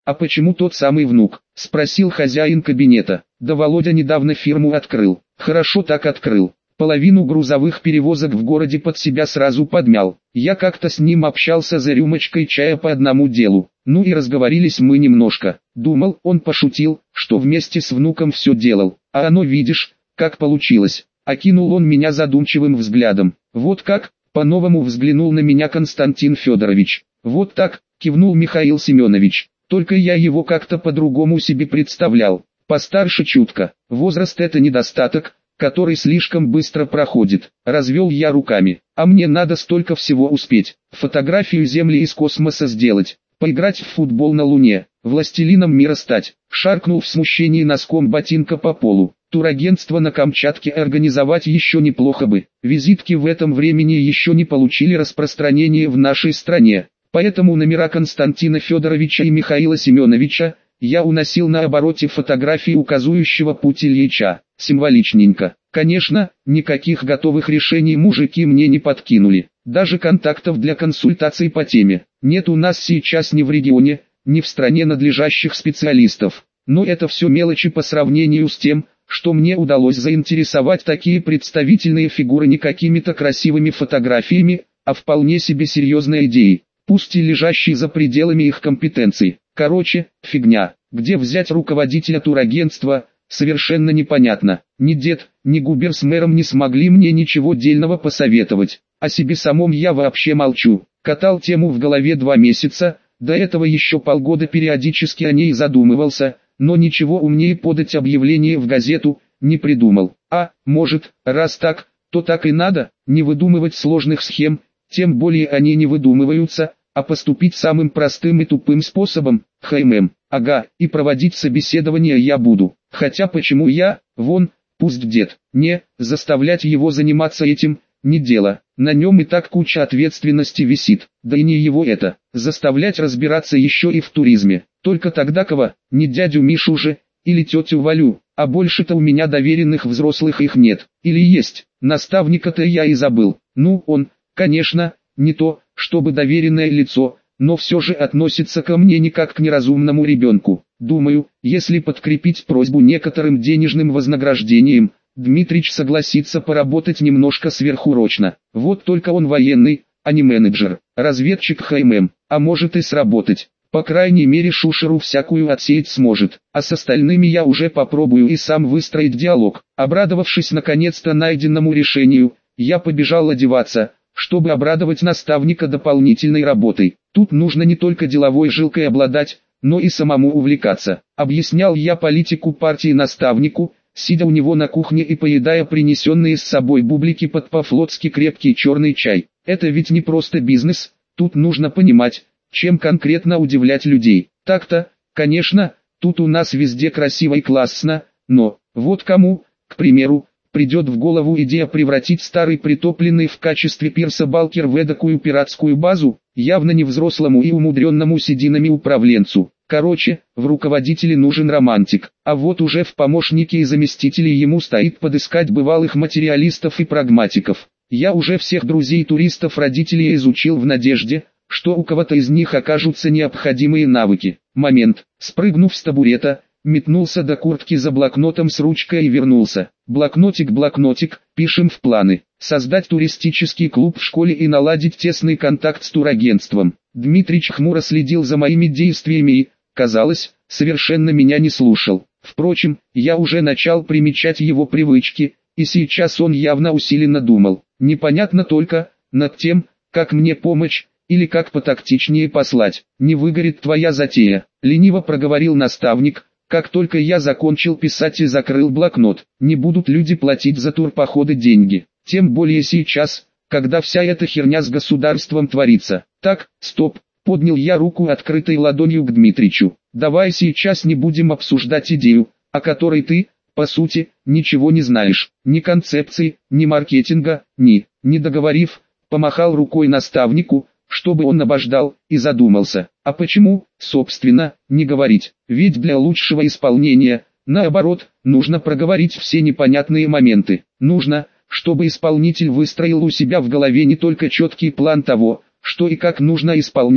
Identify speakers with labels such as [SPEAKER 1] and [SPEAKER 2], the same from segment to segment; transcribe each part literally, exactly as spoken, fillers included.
[SPEAKER 1] «А почему тот самый внук?» – спросил хозяин кабинета. «Да Володя недавно фирму открыл». «Хорошо так открыл. Половину грузовых перевозок в городе под себя сразу подмял. Я как-то с ним общался за рюмочкой чая по одному делу. Ну и разговорились мы немножко. Думал, он пошутил, что вместе с внуком все делал. А оно видишь, как получилось». Окинул он меня задумчивым взглядом. «Вот как?» – по-новому взглянул на меня Константин Федорович. «Вот так», – кивнул Михаил Семенович. «Только я его как-то по-другому себе представлял. Постарше чутко. Возраст – это недостаток, который слишком быстро проходит». Развел я руками. «А мне надо столько всего успеть. Фотографию Земли из космоса сделать, поиграть в футбол на Луне, властелином мира стать». Шаркнул в смущении носком ботинка по полу. «Турагентство на Камчатке организовать еще неплохо бы. Визитки в этом времени еще не получили распространения в нашей стране. Поэтому номера Константина Федоровича и Михаила Семеновича я уносил на обороте фотографии указующего путь Ильича. Символичненько. Конечно, никаких готовых решений мужики мне не подкинули. Даже контактов для консультаций по теме нет у нас сейчас ни в регионе, ни в стране надлежащих специалистов. Но это все мелочи по сравнению с тем, что мне удалось заинтересовать такие представительные фигуры не какими-то красивыми фотографиями, а вполне себе серьезной идеей, пусть и лежащей за пределами их компетенций. Короче, фигня. Где взять руководителя турагентства, совершенно непонятно. Ни дед, ни губер с мэром не смогли мне ничего дельного посоветовать. О себе самом я вообще молчу. Катал тему в голове два месяца, до этого еще полгода периодически о ней задумывался, но ничего умнее подать объявление в газету не придумал. А, может, раз так, то так и надо, не выдумывать сложных схем, тем более они не выдумываются, а поступить самым простым и тупым способом, ХММ. Ага, и проводить собеседование я буду. Хотя почему я, вон, пусть дед, не, заставлять его заниматься этим, не дело. На нем и так куча ответственности висит, да и не его это, заставлять разбираться еще и в туризме. Только тогда кого, не дядю Мишу же, или тетю Валю, а больше-то у меня доверенных взрослых их нет. Или есть, наставника-то я и забыл. Ну, он, конечно, не то, чтобы доверенное лицо, но все же относится ко мне не как к неразумному ребенку. Думаю, если подкрепить просьбу некоторым денежным вознаграждением, Дмитрич согласится поработать немножко сверхурочно. Вот только он военный, а не менеджер, разведчик ХММ, а может и сработать. По крайней мере шушеру всякую отсеять сможет, а с остальными я уже попробую и сам выстроить диалог. Обрадовавшись наконец-то найденному решению, я побежал одеваться, чтобы обрадовать наставника дополнительной работой. Тут нужно не только деловой жилкой обладать, но и самому увлекаться. Объяснял я политику партии наставнику, сидя у него на кухне и поедая принесенные с собой бублики под по-флотски крепкий черный чай. Это ведь не просто бизнес, тут нужно понимать, чем конкретно удивлять людей. Так-то, конечно, тут у нас везде красиво и классно, но, вот кому, к примеру, придет в голову идея превратить старый притопленный в качестве пирса Балкер в эдакую пиратскую базу, явно не взрослому и умудренному сединами управленцу. Короче, в руководителе нужен романтик, а вот уже в помощнике и заместителе ему стоит подыскать бывалых материалистов и прагматиков. Я уже всех друзей-туристов родителей изучил в надежде, что у кого-то из них окажутся необходимые навыки. Момент, спрыгнув с табурета, метнулся до куртки за блокнотом с ручкой и вернулся. Блокнотик, блокнотик, пишем в планы. Создать туристический клуб в школе и наладить тесный контакт с турагентством. Дмитрич хмуро следил за моими действиями и, казалось, совершенно меня не слушал. Впрочем, я уже начал примечать его привычки, и сейчас он явно усиленно думал. Непонятно только, над тем, как мне помочь, или как потактичнее послать. Не выгорит твоя затея, лениво проговорил наставник, как только я закончил писать и закрыл блокнот. Не будут люди платить за турпоходы деньги, тем более сейчас, когда вся эта херня с государством творится. Так, стоп, поднял я руку открытой ладонью к Дмитричу. Давай сейчас не будем обсуждать идею, о которой ты, по сути, ничего не знаешь. Ни концепции, ни маркетинга, ни, не договорив, помахал рукой наставнику, чтобы он обождал, и задумался. А почему, собственно, не говорить? Ведь для лучшего исполнения, наоборот, нужно проговорить все непонятные моменты. Нужно, чтобы исполнитель выстроил у себя в голове не только четкий план того, что и как нужно исполнять,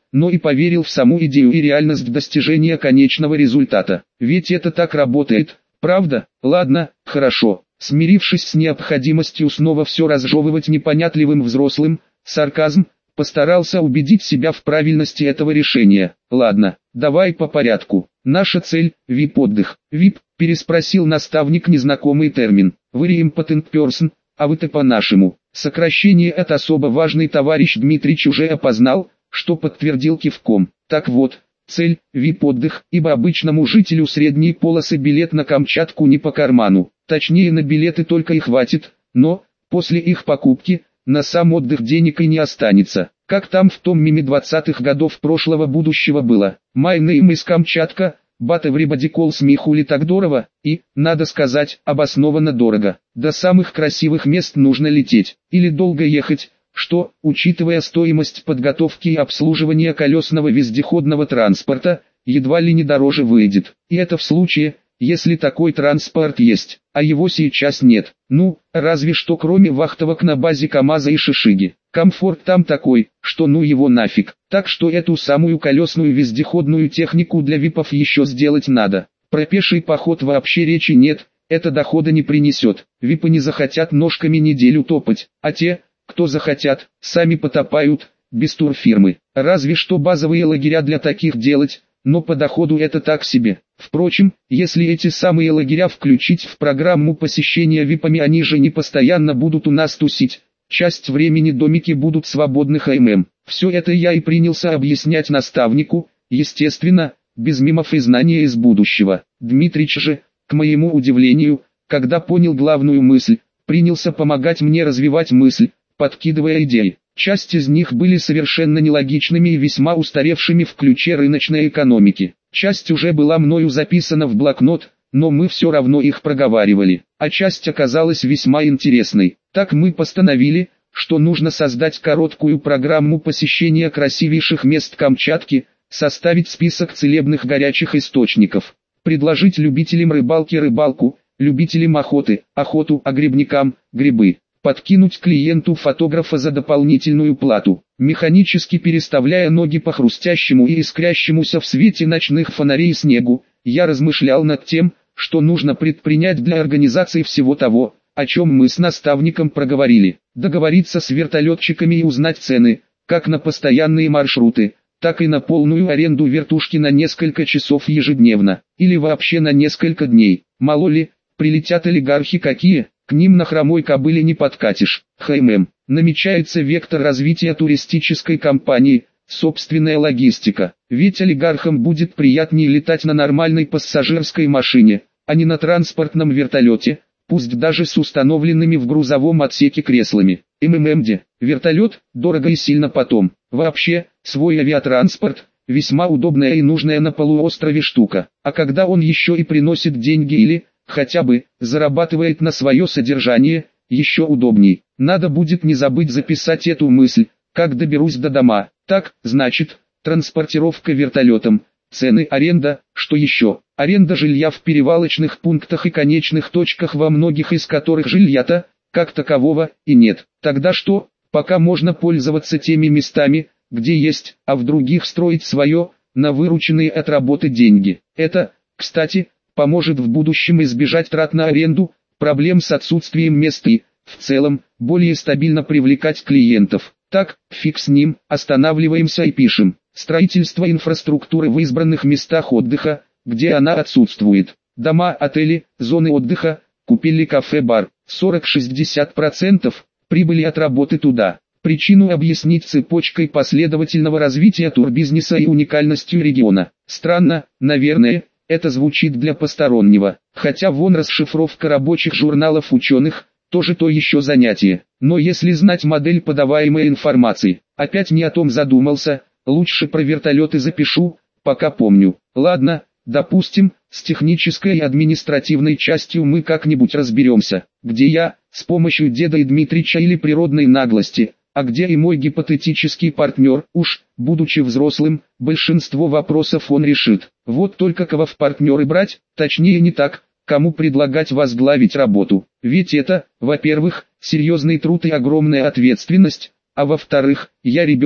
[SPEAKER 1] но и поверил в саму идею и реальность достижения конечного результата. Ведь это так работает, правда? Ладно, хорошо. Смирившись с необходимостью снова все разжевывать непонятливым взрослым, сарказм, постарался убедить себя в правильности этого решения. Ладно, давай по порядку. Наша цель – ви ай пи-отдых. ви ай пи, переспросил наставник незнакомый термин. Very important person, а вы-то по-нашему. Сокращение это особо важный товарищ Дмитрич уже опознал, что подтвердил кивком. Так вот, цель – ви ай пи-отдых, ибо обычному жителю средней полосы билет на Камчатку не по карману. Точнее, на билеты только и хватит, но, после их покупки, на сам отдых денег и не останется. Как там в том меме двадцатых годов прошлого будущего было. My name is Камчатка, but everybody calls me хули так здорово, и, надо сказать, обоснованно дорого. До самых красивых мест нужно лететь, или долго ехать, что, учитывая стоимость подготовки и обслуживания колесного вездеходного транспорта, едва ли не дороже выйдет. И это в случае, если такой транспорт есть, а его сейчас нет. Ну, разве что кроме вахтовок на базе КамАЗа и Шишиги. Комфорт там такой, что ну его нафиг. Так что эту самую колесную вездеходную технику для випов еще сделать надо. Про пеший поход вообще речи нет, это дохода не принесет. Випы не захотят ножками неделю топать, а те, кто захотят, сами потопают, без турфирмы. Разве что базовые лагеря для таких делать, но по доходу это так себе. Впрочем, если эти самые лагеря включить в программу посещения випами, они же не постоянно будут у нас тусить. Часть времени домики будут свободны ХММ. Все это я и принялся объяснять наставнику, естественно, без мимов и знания из будущего. Дмитрич же, к моему удивлению, когда понял главную мысль, принялся помогать мне развивать мысль, подкидывая идеи. Часть из них были совершенно нелогичными и весьма устаревшими в ключе рыночной экономики. Часть уже была мною записана в блокнот, но мы все равно их проговаривали, а часть оказалась весьма интересной. Так мы постановили, что нужно создать короткую программу посещения красивейших мест Камчатки, составить список целебных горячих источников, предложить любителям рыбалки рыбалку, любителям охоты, охоту, а грибникам – грибы. Подкинуть клиенту фотографа за дополнительную плату, механически переставляя ноги по хрустящему и искрящемуся в свете ночных фонарей снегу, я размышлял над тем, что нужно предпринять для организации всего того, о чем мы с наставником проговорили. Договориться с вертолетчиками и узнать цены, как на постоянные маршруты, так и на полную аренду вертушки на несколько часов ежедневно, или вообще на несколько дней. Мало ли, прилетят олигархи какие. К ним на хромой кобыле не подкатишь. ХММ. Намечается вектор развития туристической компании, собственная логистика. Ведь олигархам будет приятнее летать на нормальной пассажирской машине, а не на транспортном вертолете, пусть даже с установленными в грузовом отсеке креслами. МММД. Вертолет, дорого и сильно потом. Вообще, свой авиатранспорт, весьма удобная и нужная на полуострове штука. А когда он еще и приносит деньги или, хотя бы, зарабатывает на свое содержание, еще удобней. Надо будет не забыть записать эту мысль, как доберусь до дома. Так, значит, транспортировка вертолетом, цены, аренда, что еще? Аренда жилья в перевалочных пунктах и конечных точках, во многих из которых жилья-то, как такового, и нет. Тогда что? Пока можно пользоваться теми местами, где есть, а в других строить свое, на вырученные от работы деньги. Это, кстати, поможет в будущем избежать трат на аренду, проблем с отсутствием мест и, в целом, более стабильно привлекать клиентов. Так, фиг с ним, останавливаемся и пишем. Строительство инфраструктуры в избранных местах отдыха, где она отсутствует. Дома, отели, зоны отдыха, купили кафе-бар. сорок-шестьдесят процентов прибыли от работы туда. Причину объяснить цепочкой последовательного развития турбизнеса и уникальностью региона. Странно, наверное. Это звучит для постороннего, хотя вон расшифровка рабочих журналов ученых, тоже то еще занятие. Но если знать модель подаваемой информации, опять не о том задумался, лучше про вертолеты запишу, пока помню. Ладно, допустим, с технической и административной частью мы как-нибудь разберемся, где я, с помощью деда и Дмитрича или природной наглости, а где и мой гипотетический партнер, уж, будучи взрослым, большинство вопросов он решит. Вот только кого в партнеры брать, точнее не так, кому предлагать возглавить работу. Ведь это, во-первых, серьезный труд и огромная ответственность, а во-вторых, я ребенок,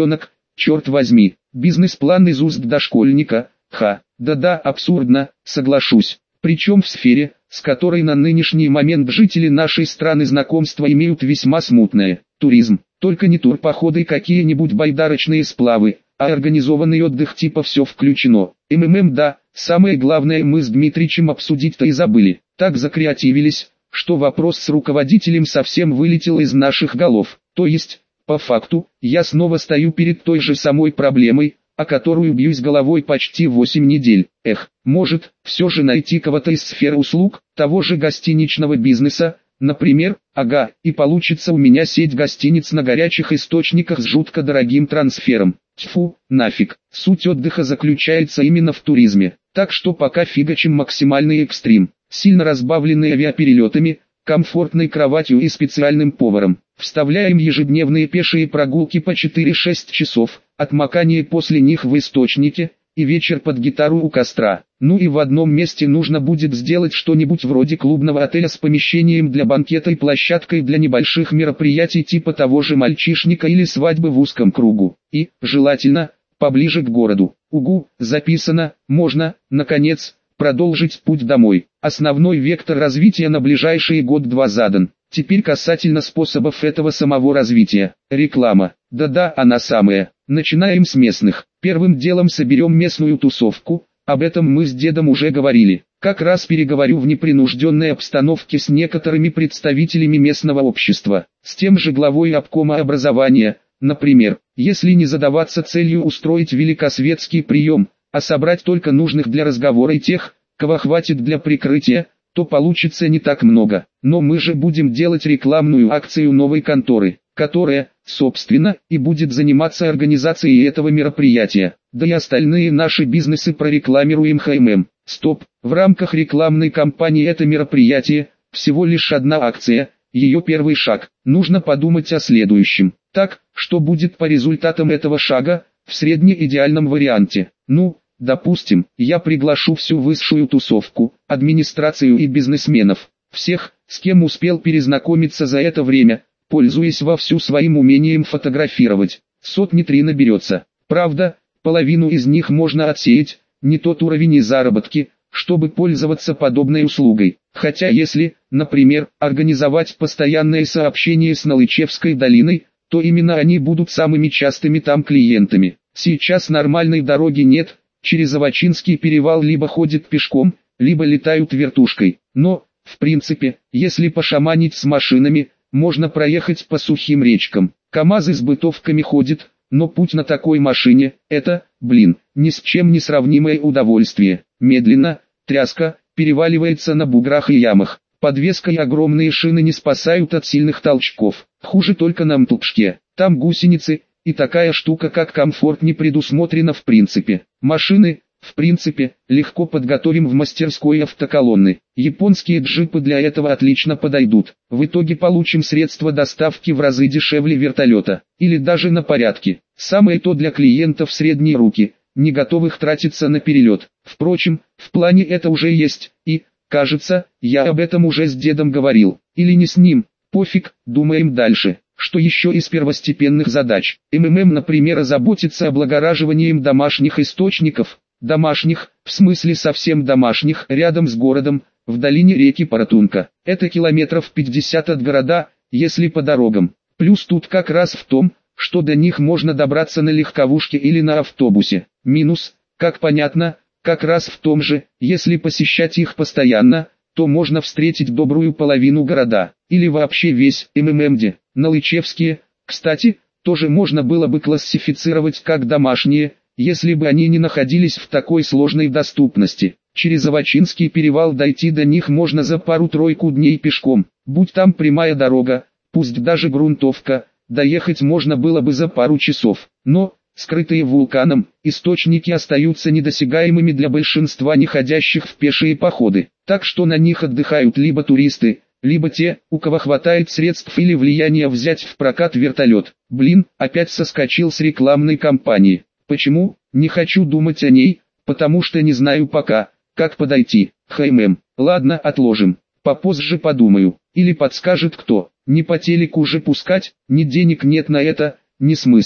[SPEAKER 1] черт возьми, бизнес-план из уст дошкольника, ха, да-да, абсурдно, соглашусь. Причем в сфере, с которой на нынешний момент жители нашей страны знакомства имеют весьма смутное. Туризм, только не турпоходы и какие-нибудь байдарочные сплавы, а организованный отдых типа все включено. МММ да, самое главное мы с Дмитричем обсудить-то и забыли. Так закреативились, что вопрос с руководителем совсем вылетел из наших голов. То есть, по факту, я снова стою перед той же самой проблемой, о которую бьюсь головой почти восемь недель. Эх, может, все же найти кого-то из сферы услуг, того же гостиничного бизнеса, например, ага, и получится у меня сеть гостиниц на горячих источниках с жутко дорогим трансфером. Тьфу, нафиг, суть отдыха заключается именно в туризме, так что пока фигачим максимальный экстрим, сильно разбавленный авиаперелетами, комфортной кроватью и специальным поваром. Вставляем ежедневные пешие прогулки по четыре-шесть часов, отмокание после них в источнике, и вечер под гитару у костра. Ну и в одном месте нужно будет сделать что-нибудь вроде клубного отеля с помещением для банкета и площадкой для небольших мероприятий типа того же мальчишника или свадьбы в узком кругу. И, желательно, поближе к городу. Угу, записано, можно, наконец, продолжить путь домой. Основной вектор развития на ближайшие год-два задан. Теперь касательно способов этого самого развития. Реклама. Да-да, она самая. Начинаем с местных. Первым делом соберем местную тусовку, об этом мы с дедом уже говорили. Как раз переговорю в непринужденной обстановке с некоторыми представителями местного общества. С тем же главой обкома образования, например. Если не задаваться целью устроить великосветский прием, а собрать только нужных для разговора и тех, кого хватит для прикрытия, то получится не так много. Но мы же будем делать рекламную акцию новой конторы, которая, собственно, и будет заниматься организацией этого мероприятия. Да и остальные наши бизнесы прорекламируем ХММ. Стоп, в рамках рекламной кампании это мероприятие, всего лишь одна акция, ее первый шаг. Нужно подумать о следующем. Так, что будет по результатам этого шага, в среднеидеальном варианте. Ну, допустим, я приглашу всю высшую тусовку, администрацию и бизнесменов, всех, с кем успел перезнакомиться за это время, пользуясь вовсю своим умением фотографировать. Сотни-три наберется. Правда, половину из них можно отсеять, не тот уровень и заработки, чтобы пользоваться подобной услугой. Хотя если, например, организовать постоянное сообщение с Налычевской долиной, то именно они будут самыми частыми там клиентами. Сейчас нормальной дороги нет, через Авачинский перевал либо ходят пешком, либо летают вертушкой. Но, в принципе, если пошаманить с машинами, можно проехать по сухим речкам. КАМАЗы с бытовками ходят, но путь на такой машине – это, блин, ни с чем не сравнимое удовольствие. Медленно, тряска, переваливается на буграх и ямах. Подвеска и огромные шины не спасают от сильных толчков. Хуже только на МТЛПшке. Там гусеницы, и такая штука как комфорт не предусмотрена в принципе. Машины, в принципе, легко подготовим в мастерской автоколонны. Японские джипы для этого отлично подойдут. В итоге получим средства доставки в разы дешевле вертолета. Или даже на порядке. Самое то для клиентов средней руки, не готовых тратиться на перелет. Впрочем, в плане это уже есть, и, кажется, я об этом уже с дедом говорил. Или не с ним, пофиг, думаем дальше. Что еще из первостепенных задач? МММ, например, озаботится облагораживанием домашних источников, домашних, в смысле совсем домашних, рядом с городом, в долине реки Паратунка. Это километров пятьдесят от города, если по дорогам. Плюс тут как раз в том, что до них можно добраться на легковушке или на автобусе. Минус, как понятно, как раз в том же, если посещать их постоянно, то можно встретить добрую половину города, или вообще весь МММД. Налычевские, кстати, тоже можно было бы классифицировать как домашние, если бы они не находились в такой сложной доступности. Через Авачинский перевал дойти до них можно за пару-тройку дней пешком. Будь там прямая дорога, пусть даже грунтовка, доехать можно было бы за пару часов. Но, скрытые вулканом, источники остаются недосягаемыми для большинства не ходящих в пешие походы. Так что на них отдыхают либо туристы, либо те, у кого хватает средств или влияния взять в прокат вертолет. Блин, опять соскочил с рекламной кампании. Почему? Не хочу думать о ней, потому что не знаю пока, как подойти. ХММ. Ладно, отложим. Попозже подумаю. Или подскажет кто. Не по телеку же пускать, ни денег нет на это, ни смысла.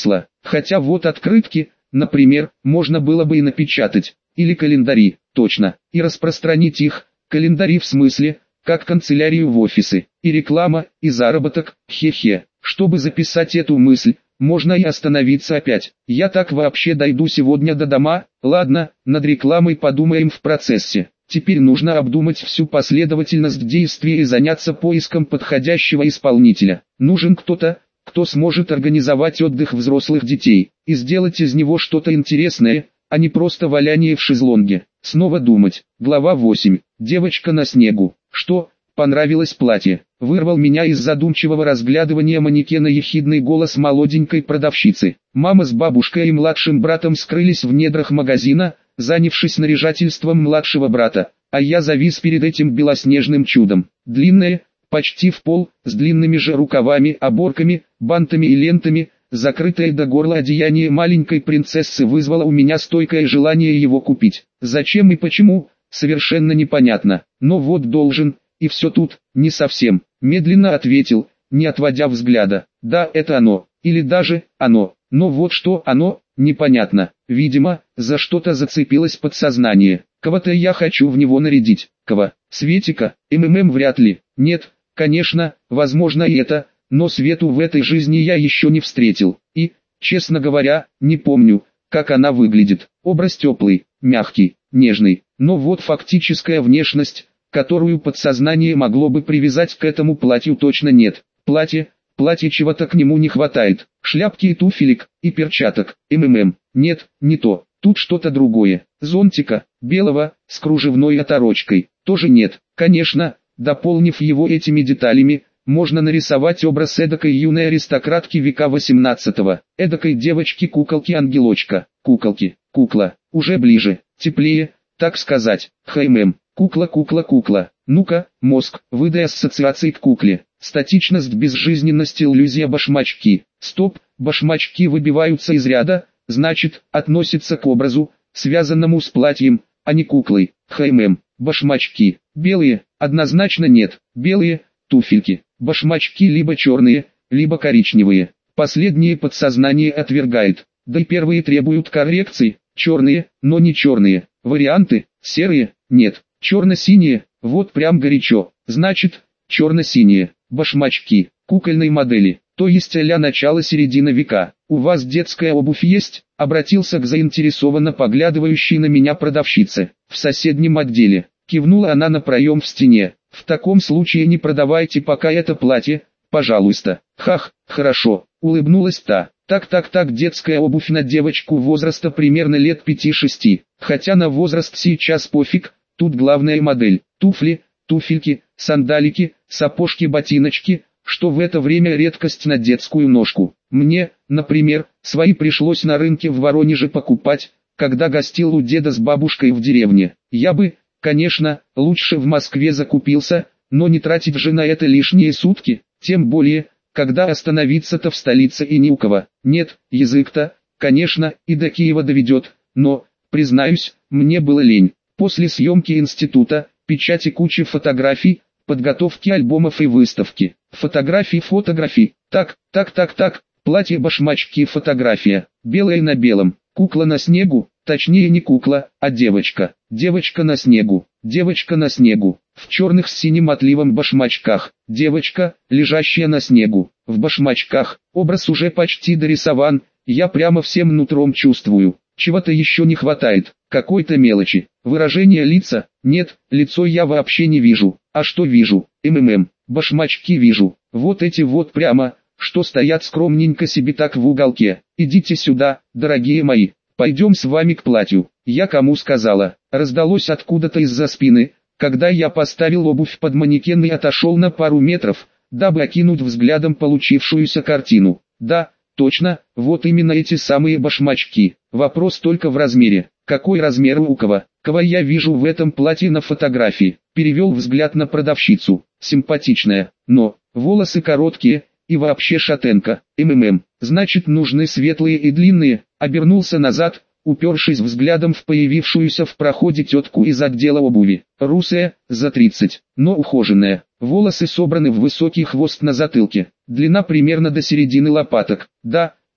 [SPEAKER 1] Хотя вот открытки, например, можно было бы и напечатать. Или календари, точно, и распространить их. Календари в смысле, как канцелярию в офисы. И реклама, и заработок, хе-хе. Чтобы записать эту мысль, можно и остановиться опять. Я так вообще дойду сегодня до дома. Ладно, над рекламой подумаем в процессе. Теперь нужно обдумать всю последовательность действий и заняться поиском подходящего исполнителя. Нужен кто-то, кто сможет организовать отдых взрослых детей, и сделать из него что-то интересное, а не просто валяние в шезлонге. Снова думать. Глава восемь. Девочка на снегу. Что? Понравилось платье. Вырвал меня из задумчивого разглядывания манекена ехидный голос молоденькой продавщицы. Мама с бабушкой и младшим братом скрылись в недрах магазина, занявшись наряжательством младшего брата, а я завис перед этим белоснежным чудом. Длинное, почти в пол, с длинными же рукавами, оборками, бантами и лентами, закрытое до горла одеяние маленькой принцессы вызвало у меня стойкое желание его купить. Зачем и почему, совершенно непонятно, но вот должен, и все тут, не совсем, медленно ответил, не отводя взгляда. Да, это оно, или даже, оно, но вот что оно, непонятно. Видимо, за что-то зацепилось подсознание. Кого-то я хочу в него нарядить. Кого? Светика? МММ вряд ли. Нет, конечно, возможно и это, но Свету в этой жизни я еще не встретил. И, честно говоря, не помню, как она выглядит. Образ теплый, мягкий, нежный, но вот фактическая внешность, которую подсознание могло бы привязать к этому платью, точно нет. Платье, платье чего-то к нему не хватает. Шляпки и туфелек, и перчаток, МММ. Нет, не то. Тут что-то другое. Зонтика, белого, с кружевной оторочкой, тоже нет. Конечно, дополнив его этими деталями, можно нарисовать образ эдакой юной аристократки века восемнадцатого, эдакой девочки-куколки-ангелочка, куколки, кукла, уже ближе, теплее, так сказать, ХММ, кукла, кукла, кукла. Ну-ка, мозг, выдай ассоциации к кукле. Статичность, безжизненность, иллюзия, башмачки. Стоп, башмачки выбиваются из ряда, значит, относятся к образу, связанному с платьем, а не куклой. ХММ, башмачки. Белые, однозначно нет. Белые, туфельки. Башмачки либо черные, либо коричневые. Последние подсознание отвергает. Да и первые требуют коррекций. Черные, но не черные. Варианты, серые, нет. Черно-синие, вот прям горячо. Значит, черно-синие. Башмачки, кукольной модели, то есть а-ля начало-середина века. У вас детская обувь есть? Обратился к заинтересованно поглядывающей на меня продавщице. В соседнем отделе. Кивнула она на проем в стене. В таком случае не продавайте пока это платье, пожалуйста. Хах, хорошо, улыбнулась та. Так-так-так, детская обувь на девочку возраста примерно лет пяти-шести. Хотя на возраст сейчас пофиг, тут главная модель. Туфли, туфельки, сандалики, сапожки-ботиночки, что в это время редкость на детскую ножку. Мне, например, свои пришлось на рынке в Воронеже покупать, когда гостил у деда с бабушкой в деревне. Я бы, конечно, лучше в Москве закупился, но не тратить же на это лишние сутки, тем более, когда остановиться-то в столице и ни у кого. Нет, язык-то, конечно, и до Киева доведет, но, признаюсь, мне было лень. После съемки института, печати кучи фотографий, подготовки альбомов и выставки. Фотографии, фотографии. Так, так, так, так. Платье, башмачки, фотография. Белое на белом. Кукла на снегу. Точнее не кукла, а девочка. Девочка на снегу. Девочка на снегу. В черных с синим отливом башмачках. Девочка, лежащая на снегу. В башмачках. Образ уже почти дорисован. Я прямо всем нутром чувствую. Чего-то еще не хватает. Какой-то мелочи. Выражение лица? Нет, лицо я вообще не вижу. А что вижу? МММ. Башмачки вижу. Вот эти вот прямо, что стоят скромненько себе так в уголке. Идите сюда, дорогие мои. Пойдем с вами к платью. Я кому сказала? Раздалось откуда-то из-за спины, когда я поставил обувь под манекен и отошел на пару метров, дабы окинуть взглядом получившуюся картину. Да, точно, вот именно эти самые башмачки. Вопрос только в размере. Какой размер у кого? Кого я вижу в этом платье на фотографии? Перевел взгляд на продавщицу. Симпатичная, но волосы короткие и вообще шатенка. МММ. Значит, нужны светлые и длинные. Обернулся назад, упершись взглядом в появившуюся в проходе тетку из отдела обуви. Русая, за тридцать, но ухоженная. Волосы собраны в высокий хвост на затылке. Длина примерно до середины лопаток. Да,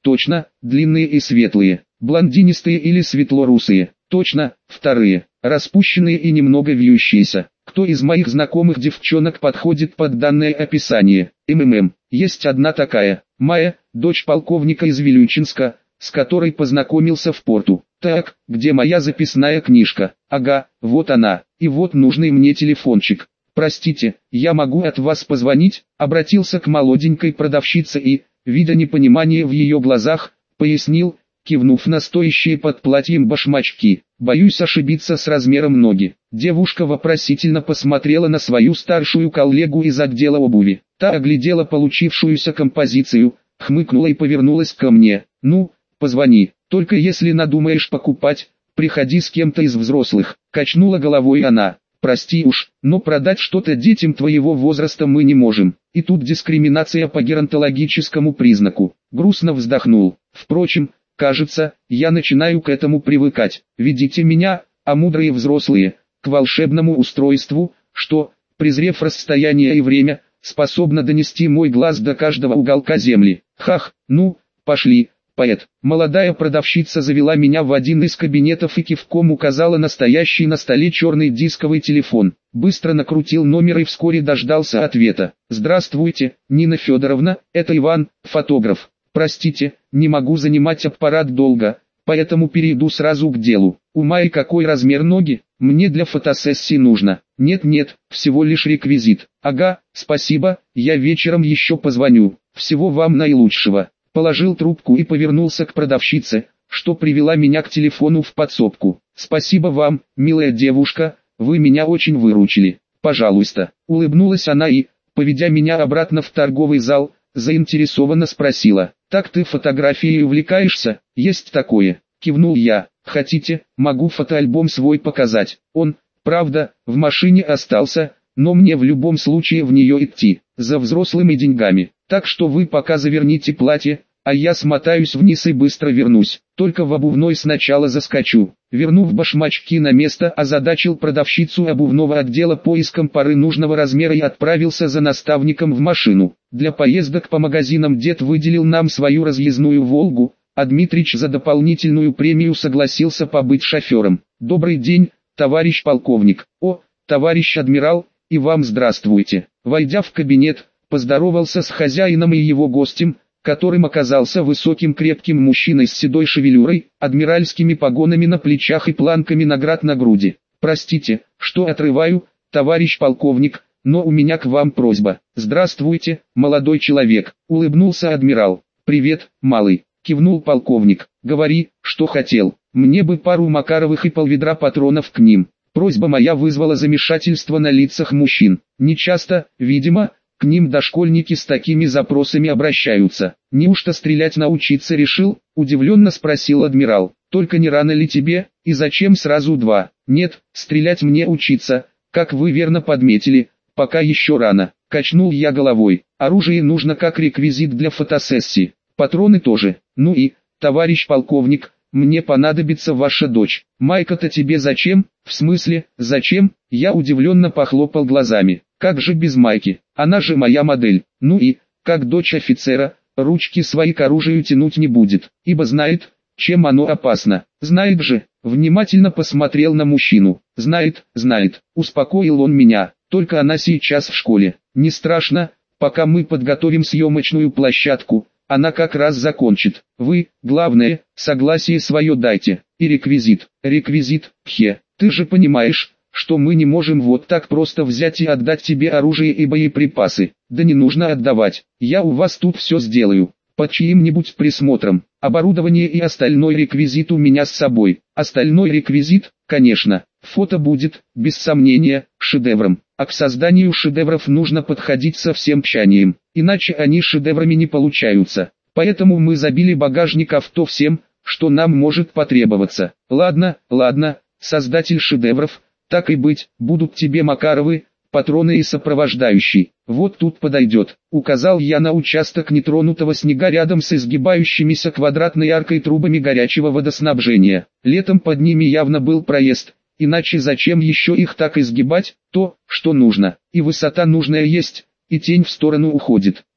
[SPEAKER 1] Точно, длинные и светлые. Блондинистые или светло-русые? Точно, вторые. Распущенные и немного вьющиеся. Кто из моих знакомых девчонок подходит под данное описание? МММ. Есть одна такая. Майя, дочь полковника из Вилючинска, с которой познакомился в порту. Так, где моя записная книжка? Ага, вот она. И вот нужный мне телефончик. Простите, я могу от вас позвонить? Обратился к молоденькой продавщице и, видя непонимание в ее глазах, пояснил, кивнув на стоящие под платьем башмачки. Боюсь ошибиться с размером ноги. Девушка вопросительно посмотрела на свою старшую коллегу из отдела обуви. Та оглядела получившуюся композицию, хмыкнула и повернулась ко мне. Ну, позвони, только если надумаешь покупать, приходи с кем-то из взрослых. Качнула головой она. Прости уж, но продать что-то детям твоего возраста мы не можем. И тут дискриминация по геронтологическому признаку. Грустно вздохнул. Впрочем, кажется, я начинаю к этому привыкать. Ведите меня, а мудрые взрослые, к волшебному устройству, что, презрев расстояние и время, способно донести мой глаз до каждого уголка земли. Хах, ну, пошли. Поэт. Молодая продавщица завела меня в один из кабинетов и кивком указала на стоящий на столе черный дисковый телефон. Быстро накрутил номер и вскоре дождался ответа. Здравствуйте, Нина Федоровна, это Иван, фотограф. Простите, не могу занимать аппарат долго, поэтому перейду сразу к делу. У Майи какой размер ноги? Мне для фотосессии нужно. Нет-нет, всего лишь реквизит. Ага, спасибо, я вечером еще позвоню. Всего вам наилучшего. Положил трубку и повернулся к продавщице, что привела меня к телефону в подсобку. Спасибо вам, милая девушка, вы меня очень выручили. Пожалуйста. Улыбнулась она и, поведя меня обратно в торговый зал, заинтересованно спросила. Так ты фотографией увлекаешься? Есть такое. Кивнул я. Хотите, могу фотоальбом свой показать. Он, правда, в машине остался, но мне в любом случае в нее идти, за взрослыми деньгами. Так что вы пока заверните платье, а я смотаюсь вниз и быстро вернусь. Только в обувной сначала заскочу. Вернув башмачки на место, озадачил продавщицу обувного отдела поиском пары нужного размера и отправился за наставником в машину. Для поездок по магазинам дед выделил нам свою разъездную «Волгу», а Дмитрич за дополнительную премию согласился побыть шофером. Добрый день, товарищ полковник. О, товарищ адмирал, и вам здравствуйте. Войдя в кабинет, поздоровался с хозяином и его гостем, которым оказался высоким крепким мужчиной с седой шевелюрой, адмиральскими погонами на плечах и планками наград на груди. «Простите, что отрываю, товарищ полковник, но у меня к вам просьба». «Здравствуйте, молодой человек», — улыбнулся адмирал. «Привет, малый», — кивнул полковник. «Говори, что хотел. Мне бы пару Макаровых и полведра патронов к ним». Просьба моя вызвала замешательство на лицах мужчин. Нечасто, видимо, к ним дошкольники с такими запросами обращаются. «Неужто стрелять научиться решил?» – удивленно спросил адмирал. «Только не рано ли тебе, и зачем сразу два?» «Нет, стрелять мне учиться, как вы верно подметили, пока еще рано», – качнул я головой. «Оружие нужно как реквизит для фотосессии, патроны тоже. Ну и, товарищ полковник, мне понадобится ваша дочь». «Майка-то тебе зачем?» «В смысле, зачем?» Я удивленно похлопал глазами. «Как же без Майки? Она же моя модель. Ну и, как дочь офицера, ручки свои к оружию тянуть не будет, ибо знает, чем оно опасно». «Знает же», внимательно посмотрел на мужчину. «Знает, знает», успокоил он меня. «Только она сейчас в школе. Не страшно, пока мы подготовим съемочную площадку, она как раз закончит. Вы, главное, согласие свое дайте. И реквизит». «Реквизит, пхе, ты же понимаешь, что мы не можем вот так просто взять и отдать тебе оружие и боеприпасы». «Да не нужно отдавать, я у вас тут все сделаю, под чьим-нибудь присмотром. Оборудование и остальной реквизит у меня с собой». «Остальной реквизит, конечно, фото будет, без сомнения, шедевром. А к созданию шедевров нужно подходить со всем тщанием, иначе они шедеврами не получаются. Поэтому мы забили багажник авто всем, что нам может потребоваться». «Ладно, ладно, создатель шедевров, так и быть, будут тебе Макаровы, патроны и сопровождающий. Вот тут подойдет». Указал я на участок нетронутого снега рядом с изгибающимися квадратной аркой трубами горячего водоснабжения. Летом под ними явно был проезд, иначе зачем еще их так изгибать? То, что нужно, и высота нужная есть, и тень в сторону уходит.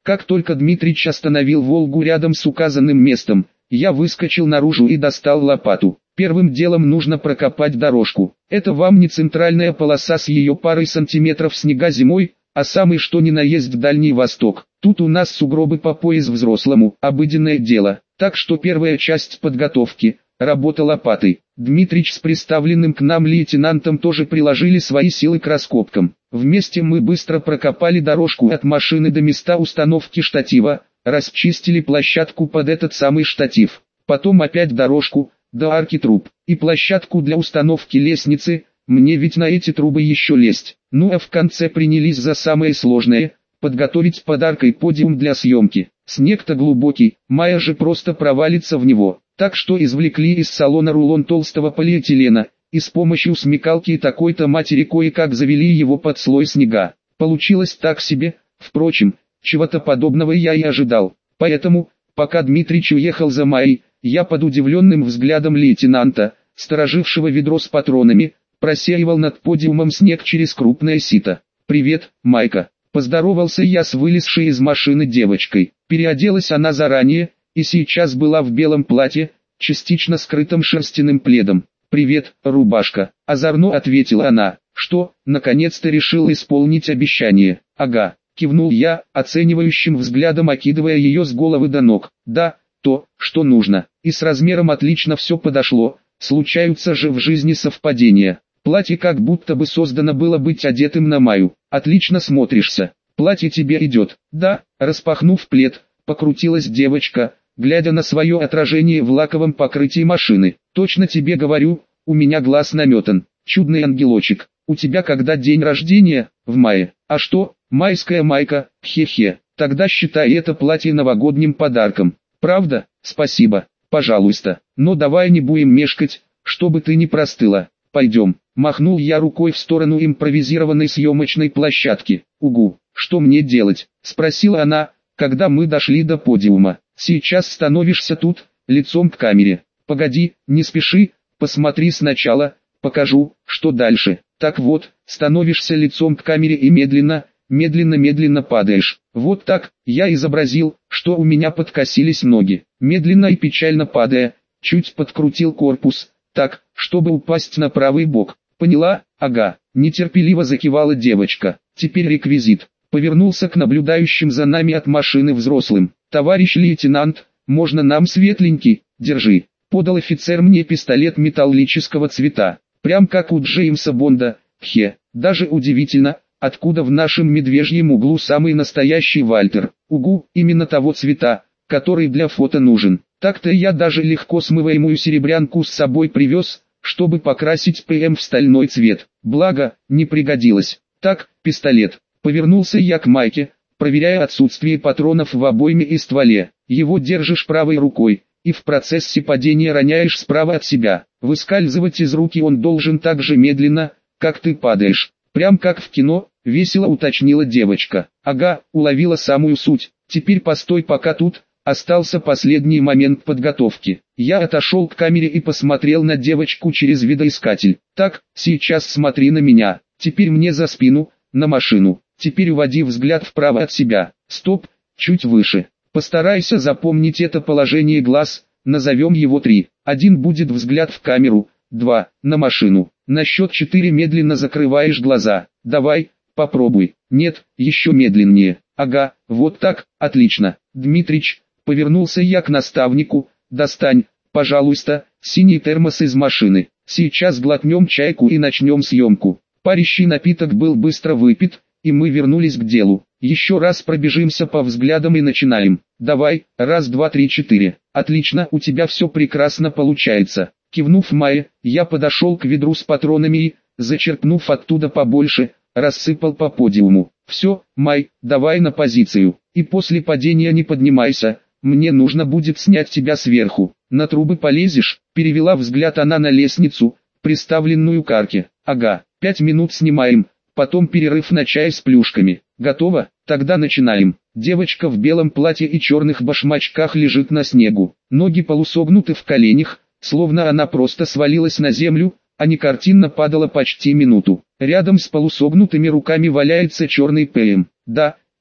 [SPEAKER 1] Как только Дмитрич остановил «Волгу» рядом с указанным местом, я выскочил наружу и достал лопату. Первым делом нужно прокопать дорожку. Это вам не центральная полоса с ее парой сантиметров снега зимой, а самый что ни на есть Дальний Восток. Тут у нас сугробы по пояс взрослому, обыденное дело. Так что первая часть подготовки – работа лопатой. Дмитрич с представленным к нам лейтенантом тоже приложили свои силы к раскопкам. Вместе мы быстро прокопали дорожку от машины до места установки штатива, расчистили площадку под этот самый штатив. Потом опять дорожку, до арки труб, и площадку для установки лестницы, мне ведь на эти трубы еще лезть. Ну а в конце принялись за самое сложное – подготовить под аркой подиум для съемки. Снег-то глубокий, Майя же просто провалится в него. Так что извлекли из салона рулон толстого полиэтилена, и с помощью смекалки такой-то матери кое-как завели его под слой снега. Получилось так себе, впрочем, чего-то подобного я и ожидал. Поэтому, пока Дмитрич уехал за Майей, я под удивленным взглядом лейтенанта, сторожившего ведро с патронами, просеивал над подиумом снег через крупное сито. «Привет, Майка», — поздоровался я с вылезшей из машины девочкой. Переоделась она заранее, и сейчас была в белом платье, частично скрытым шерстяным пледом. «Привет, рубашка», — озорно ответила она. «Что, наконец-то решил исполнить обещание?» «Ага», — кивнул я, оценивающим взглядом окидывая ее с головы до ног. «Да, то, что нужно, и с размером отлично все подошло, случаются же в жизни совпадения. Платье как будто бы создано было быть одетым на Майю. Отлично смотришься, платье тебе идет». «Да», — распахнув плед, покрутилась девочка, глядя на свое отражение в лаковом покрытии машины. «Точно тебе говорю, у меня глаз наметан, чудный ангелочек. У тебя когда день рождения?» «В мае». «А что, майская майка, хе-хе, тогда считай это платье новогодним подарком». «Правда? Спасибо, пожалуйста, но давай не будем мешкать, чтобы ты не простыла. Пойдем». Махнул я рукой в сторону импровизированной съемочной площадки. «Угу, что мне делать?» — спросила она, когда мы дошли до подиума. «Сейчас становишься тут, лицом к камере. Погоди, не спеши, посмотри сначала, покажу, что дальше. Так вот, становишься лицом к камере и медленно, медленно-медленно падаешь. Вот так». Я изобразил, что у меня подкосились ноги. Медленно и печально падая, чуть подкрутил корпус, так, чтобы упасть на правый бок. «Поняла? Ага», — нетерпеливо закивала девочка. «Теперь реквизит». Повернулся к наблюдающим за нами от машины взрослым. «Товарищ лейтенант, можно нам светленький? Держи». Подал офицер мне пистолет металлического цвета. Прям как у Джеймса Бонда. Хе, даже удивительно, откуда в нашем медвежьем углу самый настоящий Вальтер. Угу, именно того цвета, который для фото нужен. Так-то я даже легко смываемую серебрянку с собой привез, чтобы покрасить ПМ в стальной цвет. Благо, не пригодилось. Так, пистолет. Повернулся я к Майке, проверяя отсутствие патронов в обойме и стволе. Его держишь правой рукой, и в процессе падения роняешь справа от себя. Выскальзывать из руки он должен так же медленно, как ты падаешь. Прям как в кино, весело уточнила девочка. «Ага», уловила самую суть. «Теперь постой пока тут». Остался последний момент подготовки. Я отошел к камере и посмотрел на девочку через видоискатель. «Так, сейчас смотри на меня. Теперь мне за спину, на машину. Теперь уводи взгляд вправо от себя. Стоп, чуть выше. Постарайся запомнить это положение глаз, назовем его три. Один будет взгляд в камеру, два – на машину. На счет четыре медленно закрываешь глаза. Давай, попробуй. Нет, еще медленнее. Ага, вот так, отлично. Дмитрич». Повернулся я к наставнику. «Достань, пожалуйста, синий термос из машины. Сейчас глотнем чайку и начнем съемку». Парящий напиток был быстро выпит, и мы вернулись к делу. «Еще раз пробежимся по взглядам и начинаем. Давай, раз, два, три, четыре. Отлично, у тебя все прекрасно получается». Кивнув Майе, я подошел к ведру с патронами и, зачерпнув оттуда побольше, рассыпал по подиуму. «Все, Май, давай на позицию. И после падения не поднимайся. Мне нужно будет снять тебя сверху. На трубы полезешь?» Перевела взгляд она на лестницу, приставленную к арке. «Ага, пять минут снимаем, потом перерыв на чай с плюшками. Готово? Тогда начинаем». Девочка в белом платье и черных башмачках лежит на снегу. Ноги полусогнуты в коленях, словно она просто свалилась на землю, а не картинно падала почти минуту. Рядом с полусогнутыми руками валяется черный ПМ. Да,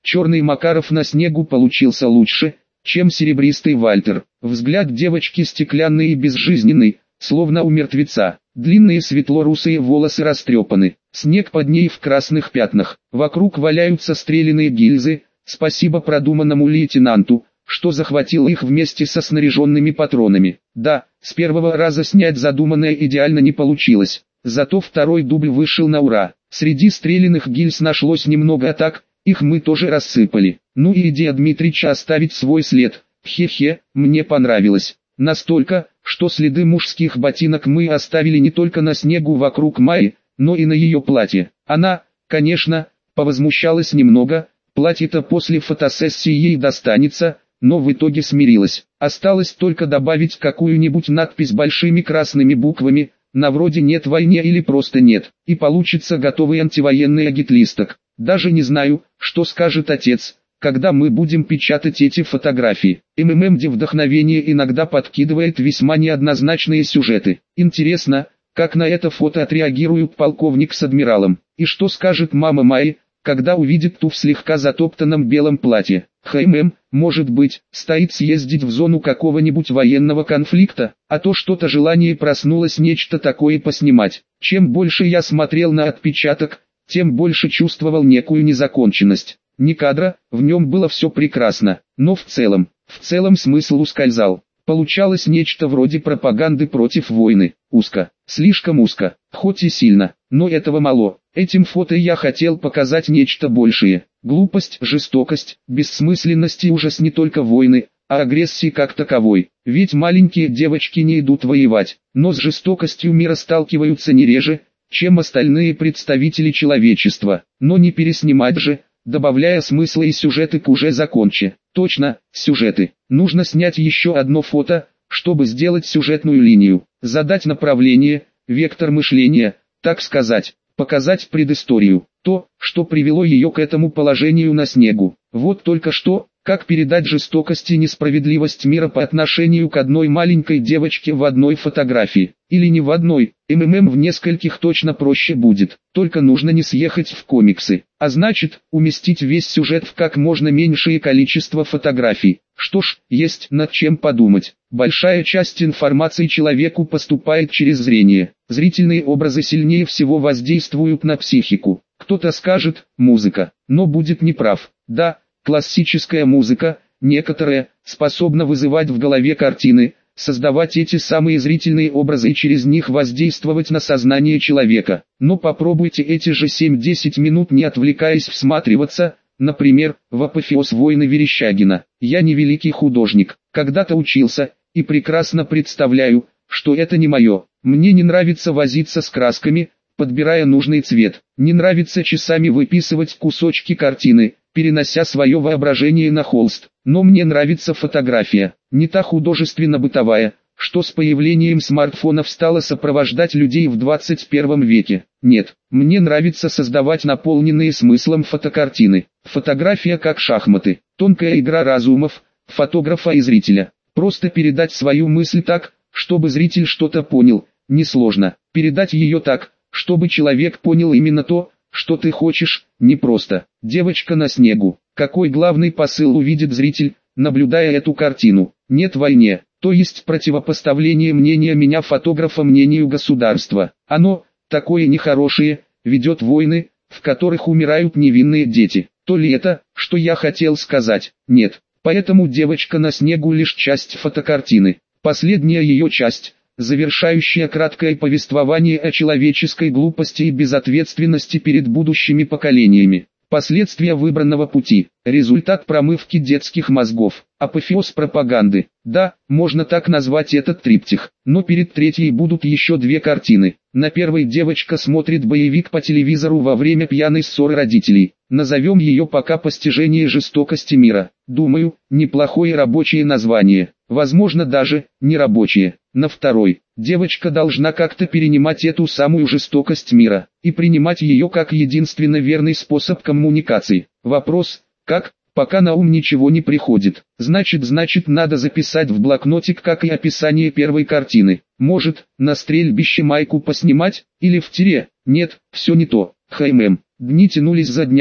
[SPEAKER 1] Черный Макаров на снегу получился лучше, чем серебристый Вальтер. Взгляд девочки стеклянный и безжизненный, словно у мертвеца. Длинные светло-русые волосы растрепаны, снег под ней в красных пятнах. Вокруг валяются стреляные гильзы, спасибо продуманному лейтенанту, что захватил их вместе со снаряженными патронами. Да, с первого раза снять задуманное идеально не получилось, зато второй дубль вышел на ура. Среди стрелянных гильз нашлось немного атак, их мы тоже рассыпали. Ну и идея Дмитрича оставить свой след, хе-хе, мне понравилось. Настолько, что следы мужских ботинок мы оставили не только на снегу вокруг Майи, но и на ее платье. Она, конечно, повозмущалась немного, платье-то после фотосессии ей достанется, но в итоге смирилась. Осталось только добавить какую-нибудь надпись большими красными буквами, на вроде «нет войне» или просто «нет», и получится готовый антивоенный агитлисток. Даже не знаю, что скажет отец, когда мы будем печатать эти фотографии. МММ-де вдохновение иногда подкидывает весьма неоднозначные сюжеты. Интересно, как на это фото отреагируют полковник с адмиралом, и что скажет мама Майи, когда увидит ту в слегка затоптанном белом платье. ХММ, может быть, стоит съездить в зону какого-нибудь военного конфликта, а то что-то желание проснулось нечто такое поснимать. Чем больше я смотрел на отпечаток, тем больше чувствовал некую незаконченность. Ни кадра, в нем было все прекрасно, но в целом, в целом смысл ускользал. Получалось нечто вроде пропаганды против войны. Узко, слишком узко, хоть и сильно, но этого мало. Этим фото я хотел показать нечто большее. Глупость, жестокость, бессмысленность и ужас не только войны, а агрессии как таковой. Ведь маленькие девочки не идут воевать, но с жестокостью мира сталкиваются не реже, чем остальные представители человечества. Но не переснимать же, добавляя смысла и сюжеты к уже законче. Точно, сюжеты. Нужно снять еще одно фото, чтобы сделать сюжетную линию, задать направление, вектор мышления, так сказать, показать предысторию, то, что привело ее к этому положению на снегу. Вот только что, как передать жестокость и несправедливость мира по отношению к одной маленькой девочке в одной фотографии, или не в одной, МММ в нескольких точно проще будет, только нужно не съехать в комиксы, а значит, уместить весь сюжет в как можно меньшее количество фотографий. Что ж, есть над чем подумать. Большая часть информации человеку поступает через зрение. Зрительные образы сильнее всего воздействуют на психику. Кто-то скажет, музыка, но будет неправ. Да, классическая музыка, некоторая, способна вызывать в голове картины, создавать эти самые зрительные образы и через них воздействовать на сознание человека. Но попробуйте эти же семь-десять минут не отвлекаясь всматриваться, например, в апофеоз войны Верещагина. Я не великий художник, когда-то учился, и прекрасно представляю, что это не мое. Мне не нравится возиться с красками, подбирая нужный цвет. Не нравится часами выписывать кусочки картины, перенося свое воображение на холст. Но мне нравится фотография, не та художественно-бытовая, что с появлением смартфонов стало сопровождать людей в двадцать первом веке. Нет, мне нравится создавать наполненные смыслом фотокартины. Фотография как шахматы, тонкая игра разумов, фотографа и зрителя. Просто передать свою мысль так, чтобы зритель что-то понял, несложно. Передать ее так, чтобы человек понял именно то, что ты хочешь, непросто. Девочка на снегу. Какой главный посыл увидит зритель, наблюдая эту картину? Нет войне, то есть противопоставление мнения меня фотографа мнению государства. Оно, такое нехорошее, ведет войны, в которых умирают невинные дети. То ли это, что я хотел сказать? Нет. Поэтому девочка на снегу лишь часть фотокартины. Последняя ее часть, завершающая краткое повествование о человеческой глупости и безответственности перед будущими поколениями. Последствия выбранного пути, результат промывки детских мозгов, апофеоз пропаганды. Да, можно так назвать этот триптих, но перед третьей будут еще две картины. На первой девочка смотрит боевик по телевизору во время пьяной ссоры родителей. Назовем ее пока «Постижение жестокости мира». Думаю, неплохое рабочее название, возможно даже, не рабочее. На второй, девочка должна как-то перенимать эту самую жестокость мира, и принимать ее как единственно верный способ коммуникации. Вопрос, как, пока на ум ничего не приходит. Значит, значит надо записать в блокнотик, как и описание первой картины. Может, на стрельбище майку поснимать, или в тире? Нет, все не то. ХММ. Дни тянулись за днями,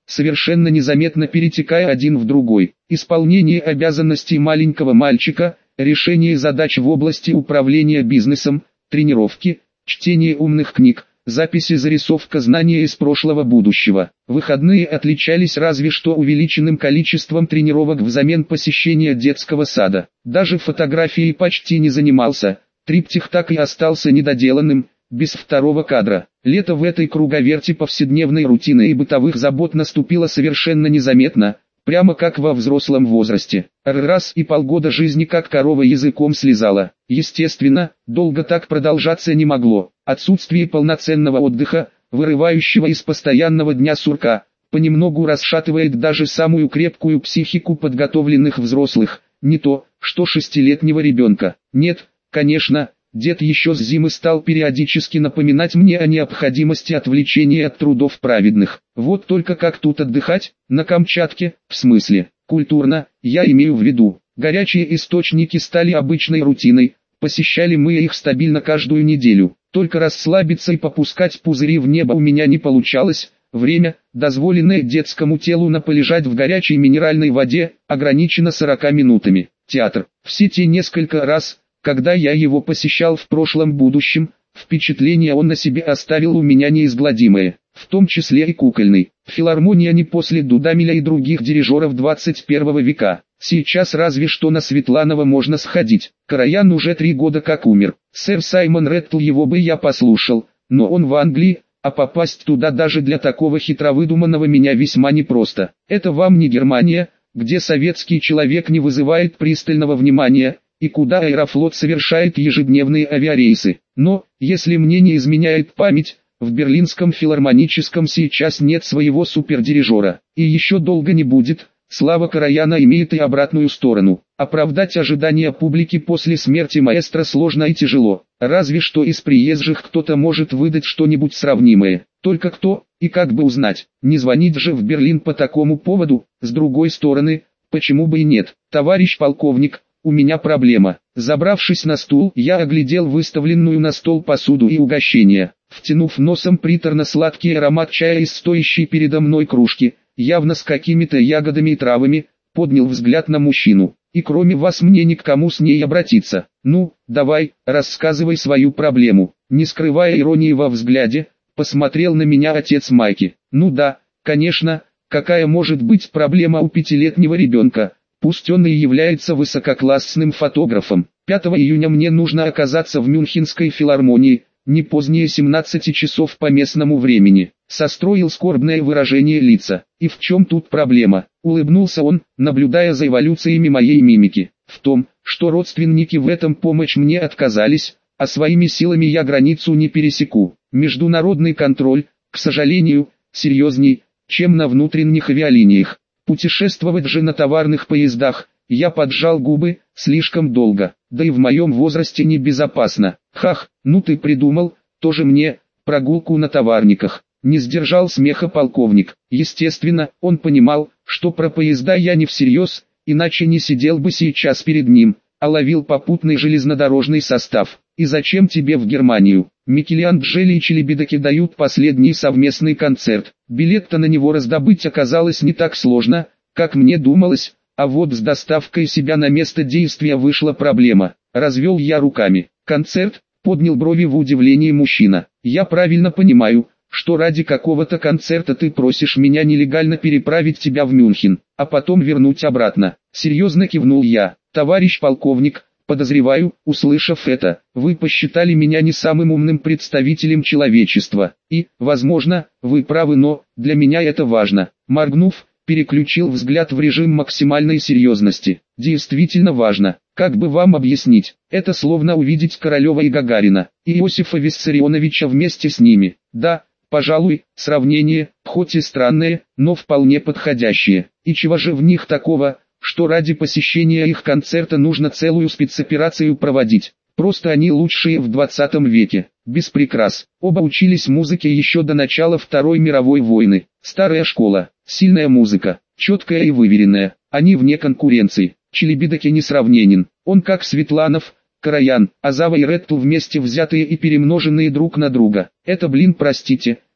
[SPEAKER 1] совершенно незаметно перетекая один в другой. Исполнение обязанностей маленького мальчика, решение задач в области управления бизнесом, тренировки, чтение умных книг, записи, зарисовка, знания из прошлого, будущего. Выходные отличались разве что увеличенным количеством тренировок взамен посещения детского сада. Даже фотографией почти не занимался, триптих так и остался недоделанным, без второго кадра. Лето в этой круговерти повседневной рутины и бытовых забот наступило совершенно незаметно, прямо как во взрослом возрасте. Раз и полгода жизни как корова языком слезала. Естественно, долго так продолжаться не могло. Отсутствие полноценного отдыха, вырывающего из постоянного дня сурка, понемногу расшатывает даже самую крепкую психику подготовленных взрослых, не то, что шестилетнего ребенка. Нет, конечно, дед еще с зимы стал периодически напоминать мне о необходимости отвлечения от трудов праведных. Вот только как тут отдыхать? На Камчатке, в смысле, культурно, я имею в виду. Горячие источники стали обычной рутиной, посещали мы их стабильно каждую неделю. Только расслабиться и попускать пузыри в небо у меня не получалось. Время, дозволенное детскому телу на полежать в горячей минеральной воде, ограничено сорока минутами. Театр. Все те несколько раз, когда я его посещал в прошлом-будущем, впечатление он на себе оставил у меня неизгладимое, в том числе и кукольный. Филармония не после Дудамеля и других дирижеров двадцать первого века. Сейчас разве что на Светланова можно сходить. Караян уже три года как умер. Сэр Саймон Рэттл, его бы я послушал, но он в Англии, а попасть туда даже для такого хитровыдуманного меня весьма непросто. Это вам не Германия, где советский человек не вызывает пристального внимания, и куда Аэрофлот совершает ежедневные авиарейсы. Но, если мне не изменяет память, в Берлинском филармоническом сейчас нет своего супердирижера, и еще долго не будет. Слава Караяна имеет и обратную сторону. Оправдать ожидания публики после смерти маэстро сложно и тяжело. Разве что из приезжих кто-то может выдать что-нибудь сравнимое. Только кто, и как бы узнать? Не звонить же в Берлин по такому поводу. С другой стороны, почему бы и нет? Товарищ полковник, у меня проблема. Забравшись на стул, я оглядел выставленную на стол посуду и угощения. Втянув носом приторно-сладкий аромат чая из стоящей передо мной кружки, явно с какими-то ягодами и травами, поднял взгляд на мужчину. И кроме вас мне ни к кому с ней обратиться. Ну, давай, рассказывай свою проблему. Не скрывая иронии во взгляде, посмотрел на меня отец Майки. Ну да, конечно, какая может быть проблема у пятилетнего ребенка, пусть он и является высококлассным фотографом. пятого июня мне нужно оказаться в Мюнхенской филармонии, не позднее семнадцати часов по местному времени. Состроил скорбное выражение лица. И в чем тут проблема? Улыбнулся он, наблюдая за эволюциями моей мимики. В том, что родственники в этом помочь мне отказались, а своими силами я границу не пересеку. Международный контроль, к сожалению, серьезней, чем на внутренних авиалиниях. Путешествовать же на товарных поездах, я поджал губы, слишком долго, да и в моем возрасте небезопасно. Хах, ну ты придумал, тоже мне, прогулку на товарниках. Не сдержал смеха полковник. Естественно, он понимал, что про поезда я не всерьез, иначе не сидел бы сейчас перед ним, а ловил попутный железнодорожный состав. И зачем тебе в Германию? Микеланджело и Челебидаки дают последний совместный концерт. Билет-то на него раздобыть оказалось не так сложно, как мне думалось, а вот с доставкой себя на место действия вышла проблема. Развел я руками. Концерт? Поднял брови в удивлении мужчина. Я правильно понимаю, что ради какого-то концерта ты просишь меня нелегально переправить тебя в Мюнхен, а потом вернуть обратно. Серьезно кивнул я. Товарищ полковник, подозреваю, услышав это, вы посчитали меня не самым умным представителем человечества. И, возможно, вы правы, но, для меня это важно. Моргнув, переключил взгляд в режим максимальной серьезности. Действительно важно. Как бы вам объяснить? Это словно увидеть Королева и Гагарина, и Иосифа Виссарионовича вместе с ними. Да, пожалуй, сравнение, хоть и странное, но вполне подходящее. И чего же в них такого, что ради посещения их концерта нужно целую спецоперацию проводить? Просто они лучшие в двадцатом веке, без прикрас. Оба учились музыке еще до начала Второй мировой войны. Старая школа, сильная музыка, четкая и выверенная. Они вне конкуренции. Челебидаки несравненен. Он как Светланов, Караян, Азава и Рэттл вместе взятые и перемноженные друг на друга. Это, блин, простите,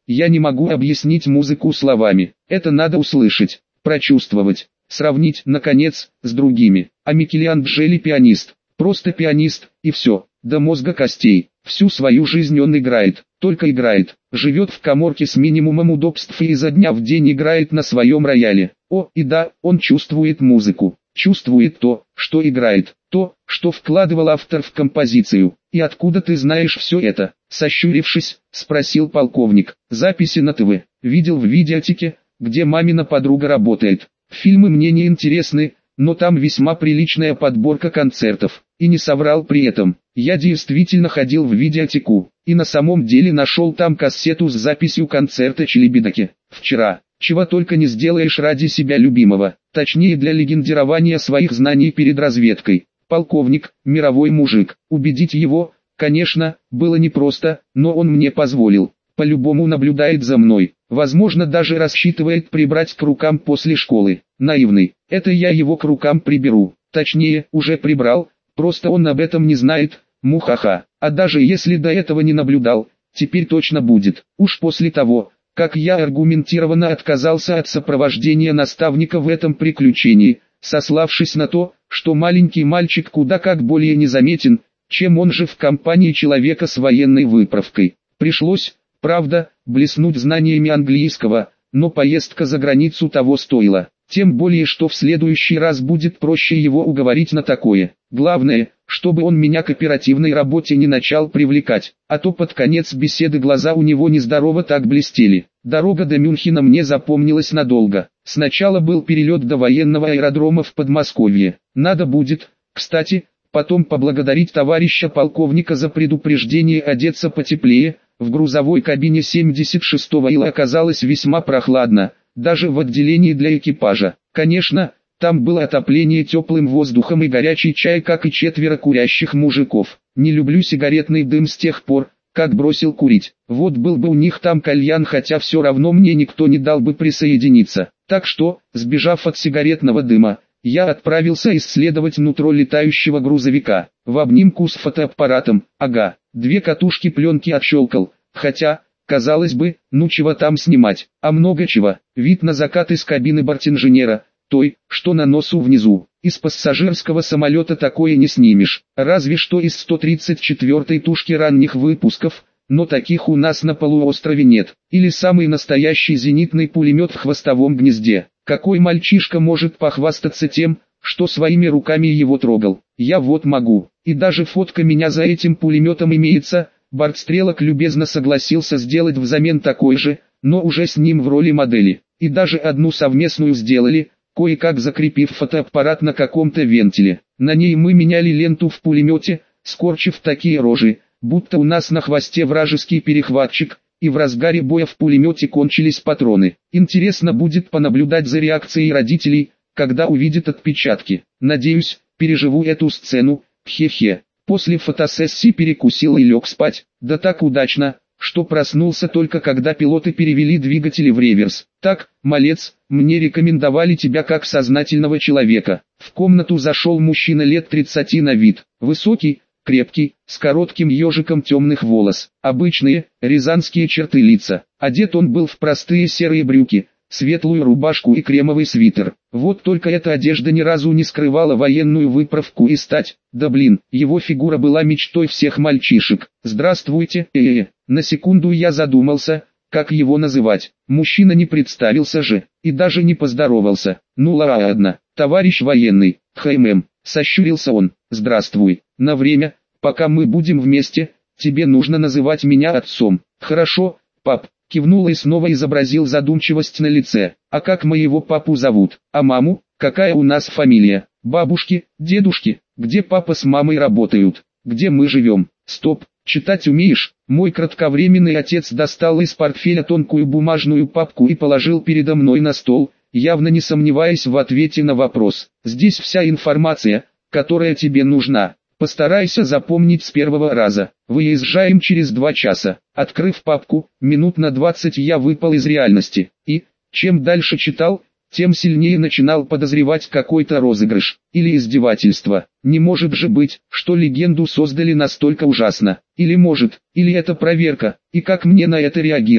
[SPEAKER 1] Я не могу объяснить музыку словами. Это надо услышать, прочувствовать, сравнить, наконец, с другими. А Микеланджело пианист, просто пианист, и все, до мозга костей. Всю свою жизнь он играет, только играет, живет в каморке с минимумом удобств и изо дня в день играет на своем рояле. О, и да, он чувствует музыку, чувствует то, что играет, то, что вкладывал автор в композицию. И откуда ты знаешь все это? Сощурившись, спросил полковник. Записи на ТВ, видел в видеотеке, где мамина подруга работает. Фильмы мне не интересны, но там весьма приличная подборка концертов. И не соврал при этом. Я действительно ходил в видеотеку, и на самом деле нашел там кассету с записью концерта Челебидаки. Вчера. Чего только не сделаешь ради себя любимого, точнее для легендирования своих знаний перед разведкой. Полковник, мировой мужик, убедить его, конечно, было непросто, но он мне позволил. По-любому наблюдает за мной, возможно даже рассчитывает прибрать к рукам после школы. Наивный, это я его к рукам приберу, точнее, уже прибрал, просто он об этом не знает, мухаха. А даже если до этого не наблюдал, теперь точно будет, уж после того, как я аргументированно отказался от сопровождения наставника в этом приключении, сославшись на то, что маленький мальчик куда как более незаметен, чем он же в компании человека с военной выправкой. Пришлось, правда, блеснуть знаниями английского, но поездка за границу того стоила. Тем более, что в следующий раз будет проще его уговорить на такое. Главное, чтобы он меня к оперативной работе не начал привлекать, а то под конец беседы глаза у него нездорово так блестели. Дорога до Мюнхена мне запомнилась надолго. Сначала был перелет до военного аэродрома в Подмосковье. Надо будет, кстати, потом поблагодарить товарища полковника за предупреждение одеться потеплее. В грузовой кабине семьдесят шестого ила оказалось весьма прохладно, даже в отделении для экипажа. Конечно, там было отопление теплым воздухом и горячий чай, как и четверо курящих мужиков. Не люблю сигаретный дым с тех пор, как бросил курить. Вот был бы у них там кальян, хотя все равно мне никто не дал бы присоединиться. Так что, сбежав от сигаретного дыма, я отправился исследовать нутро летающего грузовика. В обнимку с фотоаппаратом, ага, две катушки пленки отщелкал, хотя... Казалось бы, ну чего там снимать, а много чего. Вид на закат из кабины бортинженера, той, что на носу внизу. Из пассажирского самолета такое не снимешь, разве что из сто тридцать четвёртой тушки ранних выпусков, но таких у нас на полуострове нет. Или самый настоящий зенитный пулемет в хвостовом гнезде. Какой мальчишка может похвастаться тем, что своими руками его трогал? Я вот могу, и даже фотка меня за этим пулеметом имеется. Бортстрелок любезно согласился сделать взамен такой же, но уже с ним в роли модели. И даже одну совместную сделали, кое-как закрепив фотоаппарат на каком-то вентиле. На ней мы меняли ленту в пулемете, скорчив такие рожи, будто у нас на хвосте вражеский перехватчик, и в разгаре боя в пулемете кончились патроны. Интересно будет понаблюдать за реакцией родителей, когда увидят отпечатки. Надеюсь, переживу эту сцену, хе-хе. После фотосессии перекусил и лег спать, да так удачно, что проснулся только когда пилоты перевели двигатели в реверс. Так, малец, мне рекомендовали тебя как сознательного человека. В комнату зашел мужчина лет тридцати на вид, высокий, крепкий, с коротким ежиком темных волос, обычные, рязанские черты лица. Одет он был в простые серые брюки, светлую рубашку и кремовый свитер. Вот только эта одежда ни разу не скрывала военную выправку и стать. Да блин, его фигура была мечтой всех мальчишек. Здравствуйте, э-э-э. На секунду я задумался, как его называть. Мужчина не представился же, и даже не поздоровался. Ну ладно, товарищ военный, хм, сощурился он. Здравствуй, на время, пока мы будем вместе, тебе нужно называть меня отцом. Хорошо, пап. Кивнул и снова изобразил задумчивость на лице. А как моего папу зовут? А маму? Какая у нас фамилия? Бабушки, дедушки? Где папа с мамой работают? Где мы живем? Стоп, читать умеешь? Мой кратковременный отец достал из портфеля тонкую бумажную папку и положил передо мной на стол, явно не сомневаясь в ответе на вопрос. Здесь вся информация, которая тебе нужна. Постарайся запомнить с первого раза. Выезжаем через два часа. Открыв папку, минут на двадцать я выпал из реальности. И, чем дальше читал, тем сильнее начинал подозревать какой-то розыгрыш. Или издевательство. Не может же быть, что легенду создали настолько ужасно. Или может, или это проверка. И как мне на это реагировать?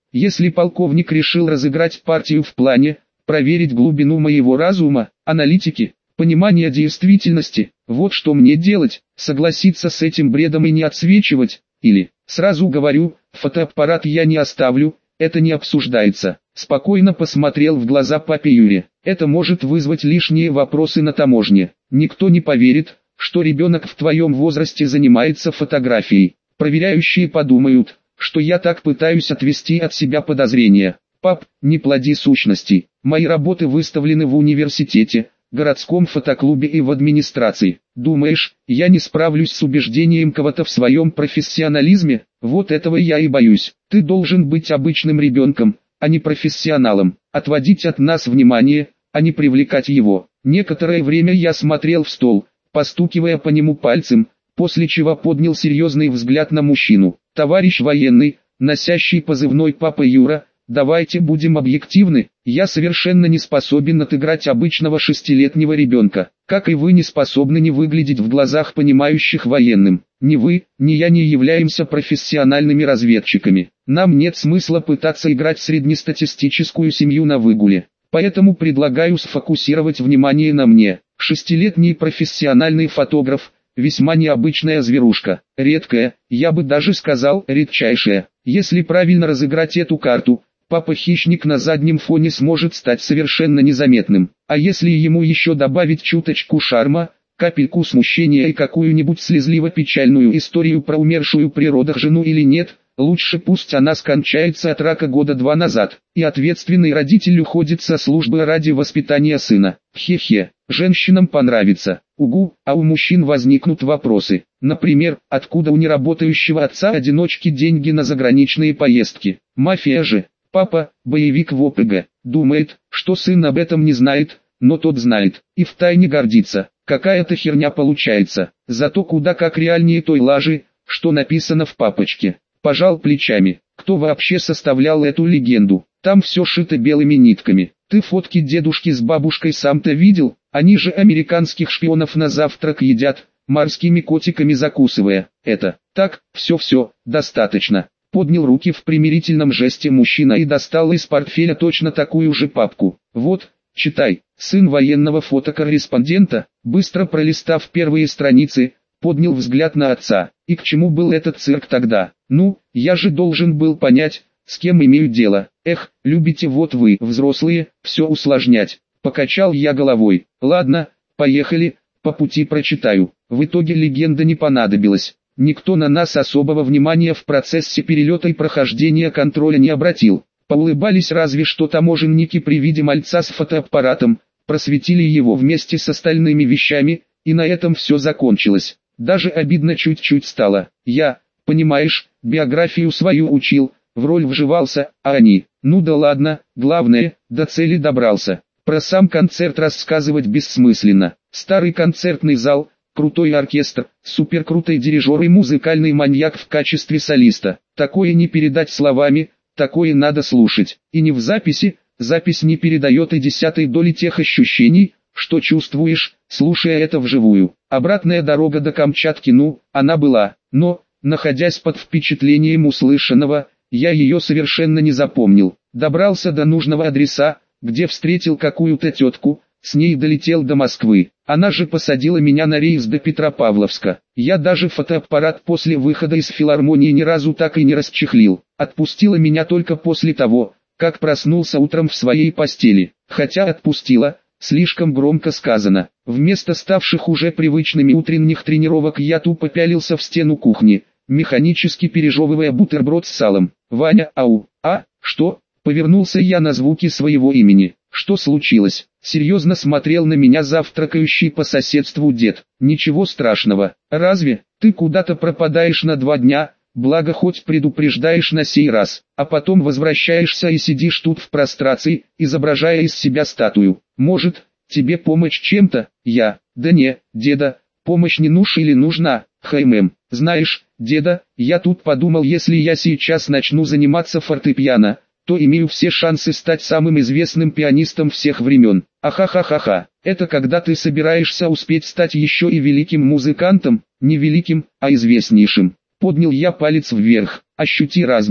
[SPEAKER 1] Если полковник решил разыграть партию в плане, проверить глубину моего разума, аналитики, понимание действительности, вот что мне делать, согласиться с этим бредом и не отсвечивать, или, сразу говорю, фотоаппарат я не оставлю, это не обсуждается. Спокойно посмотрел в глаза папе Юре. Это может вызвать лишние вопросы на таможне. Никто не поверит, что ребенок в твоем возрасте занимается фотографией. Проверяющие подумают, что я так пытаюсь отвести от себя подозрения. Пап, не плоди сущностей. Мои работы выставлены в университете, городском фотоклубе и в администрации. Думаешь, я не справлюсь с убеждением кого-то в своем профессионализме? Вот этого я и боюсь. Ты должен быть обычным ребенком, а не профессионалом. Отводить от нас внимание, а не привлекать его. Некоторое время я смотрел в стол, постукивая по нему пальцем, после чего поднял серьезный взгляд на мужчину. Товарищ военный, носящий позывной «Папа Юра», давайте будем объективны, я совершенно не способен отыграть обычного шестилетнего ребенка, как и вы не способны не выглядеть в глазах понимающих военным. Ни вы, ни я не являемся профессиональными разведчиками. Нам нет смысла пытаться играть среднестатистическую семью на выгуле. Поэтому предлагаю сфокусировать внимание на мне. Шестилетний профессиональный фотограф, весьма необычная зверушка, редкая, я бы даже сказал редчайшая. Если правильно разыграть эту карту, папа-хищник на заднем фоне сможет стать совершенно незаметным. А если ему еще добавить чуточку шарма, капельку смущения и какую-нибудь слезливо-печальную историю про умершую при родах жену или нет, лучше пусть она скончается от рака года два назад, и ответственный родитель уходит со службы ради воспитания сына. Хе-хе, женщинам понравится. Угу, а у мужчин возникнут вопросы. Например, откуда у неработающего отца-одиночки деньги на заграничные поездки? Мафия же. Папа, боевик в ОПГ, думает, что сын об этом не знает, но тот знает, и втайне гордится. Какая-то херня получается, зато куда как реальнее той лажи, что написано в папочке. Пожал плечами. Кто вообще составлял эту легенду? Там все шито белыми нитками. Ты фотки дедушки с бабушкой сам-то видел? Они же американских шпионов на завтрак едят, морскими котиками закусывая. Это, так, все-все, достаточно. Поднял руки в примирительном жесте мужчина и достал из портфеля точно такую же папку. Вот, читай. Сын военного фотокорреспондента, быстро пролистав первые страницы, поднял взгляд на отца. И к чему был этот цирк тогда? Ну, я же должен был понять, с кем имею дело. Эх, любите вот вы, взрослые, все усложнять. Покачал я головой. Ладно, поехали, по пути прочитаю. В итоге легенда не понадобилась. Никто на нас особого внимания в процессе перелета и прохождения контроля не обратил. Поулыбались разве что таможенники при виде мальца с фотоаппаратом, просветили его вместе с остальными вещами, и на этом все закончилось. Даже обидно чуть-чуть стало. Я, понимаешь, биографию свою учил, в роль вживался, а они, ну да ладно, главное, до цели добрался. Про сам концерт рассказывать бессмысленно. Старый концертный зал, крутой оркестр, суперкрутой дирижер и музыкальный маньяк в качестве солиста. Такое не передать словами, такое надо слушать. И не в записи, запись не передает и десятой доли тех ощущений, что чувствуешь, слушая это вживую. Обратная дорога до Камчатки, ну, она была, но, находясь под впечатлением услышанного, я ее совершенно не запомнил. Добрался до нужного адреса, где встретил какую-то тетку, с ней долетел до Москвы. Она же посадила меня на рейс до Петропавловска. Я даже фотоаппарат после выхода из филармонии ни разу так и не расчехлил. Отпустила меня только после того, как проснулся утром в своей постели. Хотя отпустила, слишком громко сказано. Вместо ставших уже привычными утренних тренировок я тупо пялился в стену кухни, механически пережевывая бутерброд с салом. «Ваня, ау, а, что?» Повернулся я на звуки своего имени. «Что случилось?» Серьезно смотрел на меня завтракающий по соседству дед. «Ничего страшного. Разве? Ты куда-то пропадаешь на два дня, благо хоть предупреждаешь на сей раз, а потом возвращаешься и сидишь тут в прострации, изображая из себя статую. Может, тебе помочь чем-то?» Я: «Да не, деда, помощь не нужна или нужна, хм. Знаешь, деда, я тут подумал, если я сейчас начну заниматься фортепиано, то имею все шансы стать самым известным пианистом всех времен. Ахахахаха, это когда ты собираешься успеть стать еще и великим музыкантом, не великим, а известнейшим». Поднял я палец вверх. «Ощути разницу.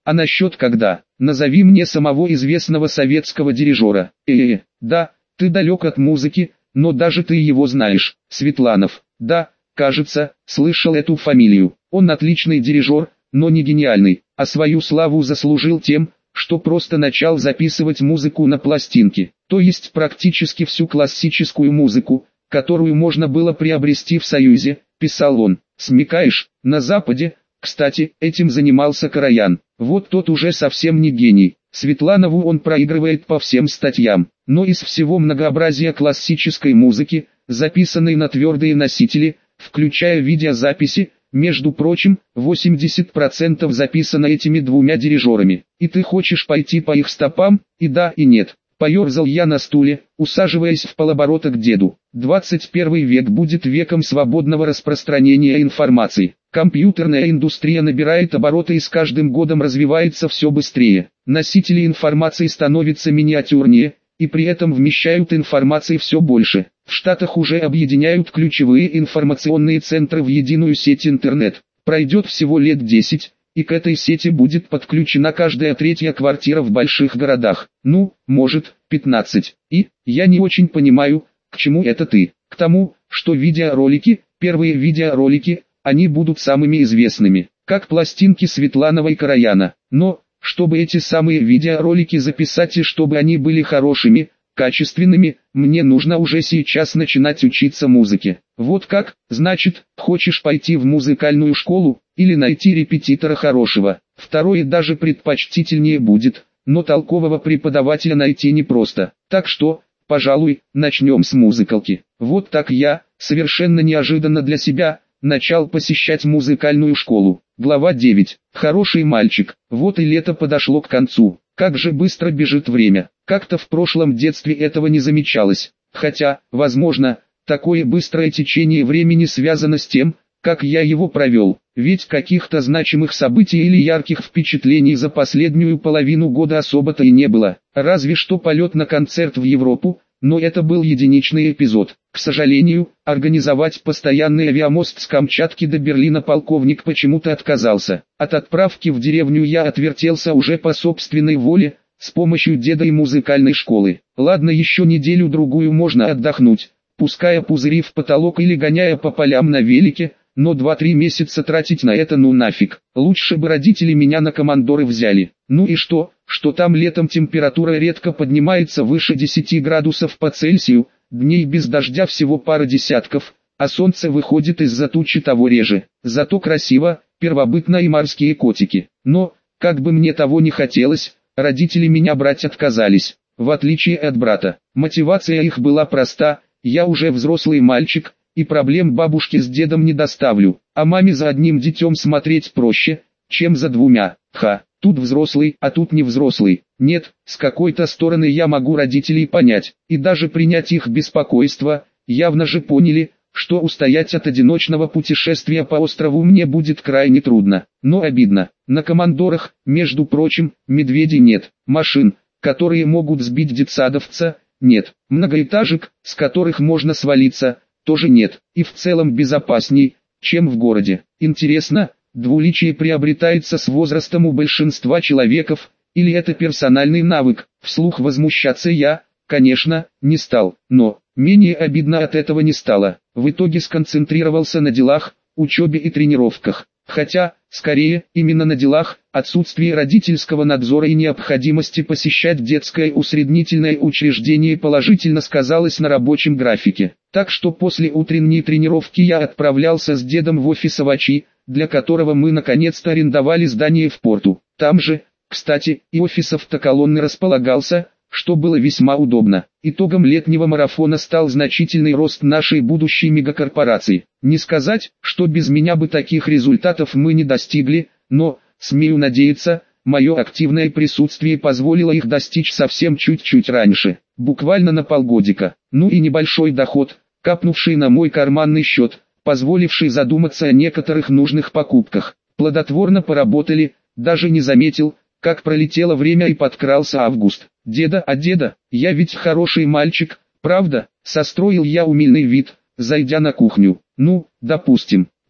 [SPEAKER 1] А насчет когда? Назови мне самого известного советского дирижера. Э-э, да, ты далек от музыки, но даже ты его знаешь. Светланов. Да, кажется, слышал эту фамилию. Он отличный дирижер, но не гениальный, а свою славу заслужил тем, что просто начал записывать музыку на пластинки, то есть практически всю классическую музыку, которую можно было приобрести в Союзе, писал он. Смекаешь, на Западе, кстати, этим занимался Короян. Вот тот уже совсем не гений. Светланову он проигрывает по всем статьям, но из всего многообразия классической музыки, записанной на твердые носители, включая видеозаписи, между прочим, восемьдесят процентов записано этими двумя дирижерами. И ты хочешь пойти по их стопам? И да, и нет. Поерзал я на стуле, усаживаясь в полоборота к деду. двадцать первый век будет веком свободного распространения информации. Компьютерная индустрия набирает обороты и с каждым годом развивается все быстрее. Носители информации становятся миниатюрнее, и при этом вмещают информации все больше. В Штатах уже объединяют ключевые информационные центры в единую сеть интернет. Пройдет всего лет десять, и к этой сети будет подключена каждая третья квартира в больших городах. Ну, может, пятнадцать. И, я не очень понимаю, к чему это ты. К тому, что видеоролики, первые видеоролики, они будут самыми известными, как пластинки Светланова и Корояна. Но, чтобы эти самые видеоролики записать и чтобы они были хорошими, качественными, мне нужно уже сейчас начинать учиться музыке. Вот как, значит, хочешь пойти в музыкальную школу, или найти репетитора хорошего. Второе даже предпочтительнее будет, но толкового преподавателя найти непросто. Так что, пожалуй, начнем с музыкалки. Вот так я, совершенно неожиданно для себя, начал посещать музыкальную школу. Глава девять. Хороший мальчик. Вот и лето подошло к концу. Как же быстро бежит время. Как-то в прошлом детстве этого не замечалось. Хотя, возможно, такое быстрое течение времени связано с тем, как я его провел. Ведь каких-то значимых событий или ярких впечатлений за последнюю половину года особо-то и не было. Разве что полет на концерт в Европу, но это был единичный эпизод. К сожалению, организовать постоянный авиамост с Камчатки до Берлина полковник почему-то отказался. От отправки в деревню я отвертелся уже по собственной воле, с помощью деда и музыкальной школы. Ладно, еще неделю-другую можно отдохнуть, пуская пузыри в потолок или гоняя по полям на велике, но два-три месяца тратить на это ну нафиг. Лучше бы родители меня на командоры взяли. Ну и что, что там летом температура редко поднимается выше десяти градусов по Цельсию, дней без дождя всего пара десятков, а солнце выходит из-за тучи того реже. Зато красиво, первобытно и морские котики. Но, как бы мне того не хотелось, родители меня брать отказались. В отличие от брата, мотивация их была проста: я уже взрослый мальчик, и проблем бабушке с дедом не доставлю, а маме за одним детем смотреть проще, чем за двумя. Ха, тут взрослый, а тут не взрослый. Нет, с какой-то стороны я могу родителей понять, и даже принять их беспокойство. Явно же поняли, что устоять от одиночного путешествия по острову мне будет крайне трудно. Но обидно, на командорах, между прочим, медведей нет, машин, которые могут сбить детсадовца, нет, многоэтажек, с которых можно свалиться, тоже нет, и в целом безопасней, чем в городе. Интересно, двуличие приобретается с возрастом у большинства человеков, или это персональный навык? Вслух возмущаться я, конечно, не стал, но менее обидно от этого не стало. В итоге сконцентрировался на делах, учебе и тренировках. Хотя, скорее, именно на делах, отсутствие родительского надзора и необходимости посещать детское усреднительное учреждение положительно сказалось на рабочем графике. Так что после утренней тренировки я отправлялся с дедом в офис Авачи, для которого мы наконец-то арендовали здание в порту. Там же, кстати, и офис автоколонны располагался, что было весьма удобно. Итогом летнего марафона стал значительный рост нашей будущей мегакорпорации. Не сказать, что без меня бы таких результатов мы не достигли, но, смею надеяться, мое активное присутствие позволило их достичь совсем чуть-чуть раньше, буквально на полгодика. Ну и небольшой доход, капнувший на мой карманный счет, позволивший задуматься о некоторых нужных покупках. Плодотворно поработали, даже не заметил, как пролетело время и подкрался август. «Деда, а деда, я ведь хороший мальчик, правда?» Состроил я умильный вид, зайдя на кухню. «Ну, допустим.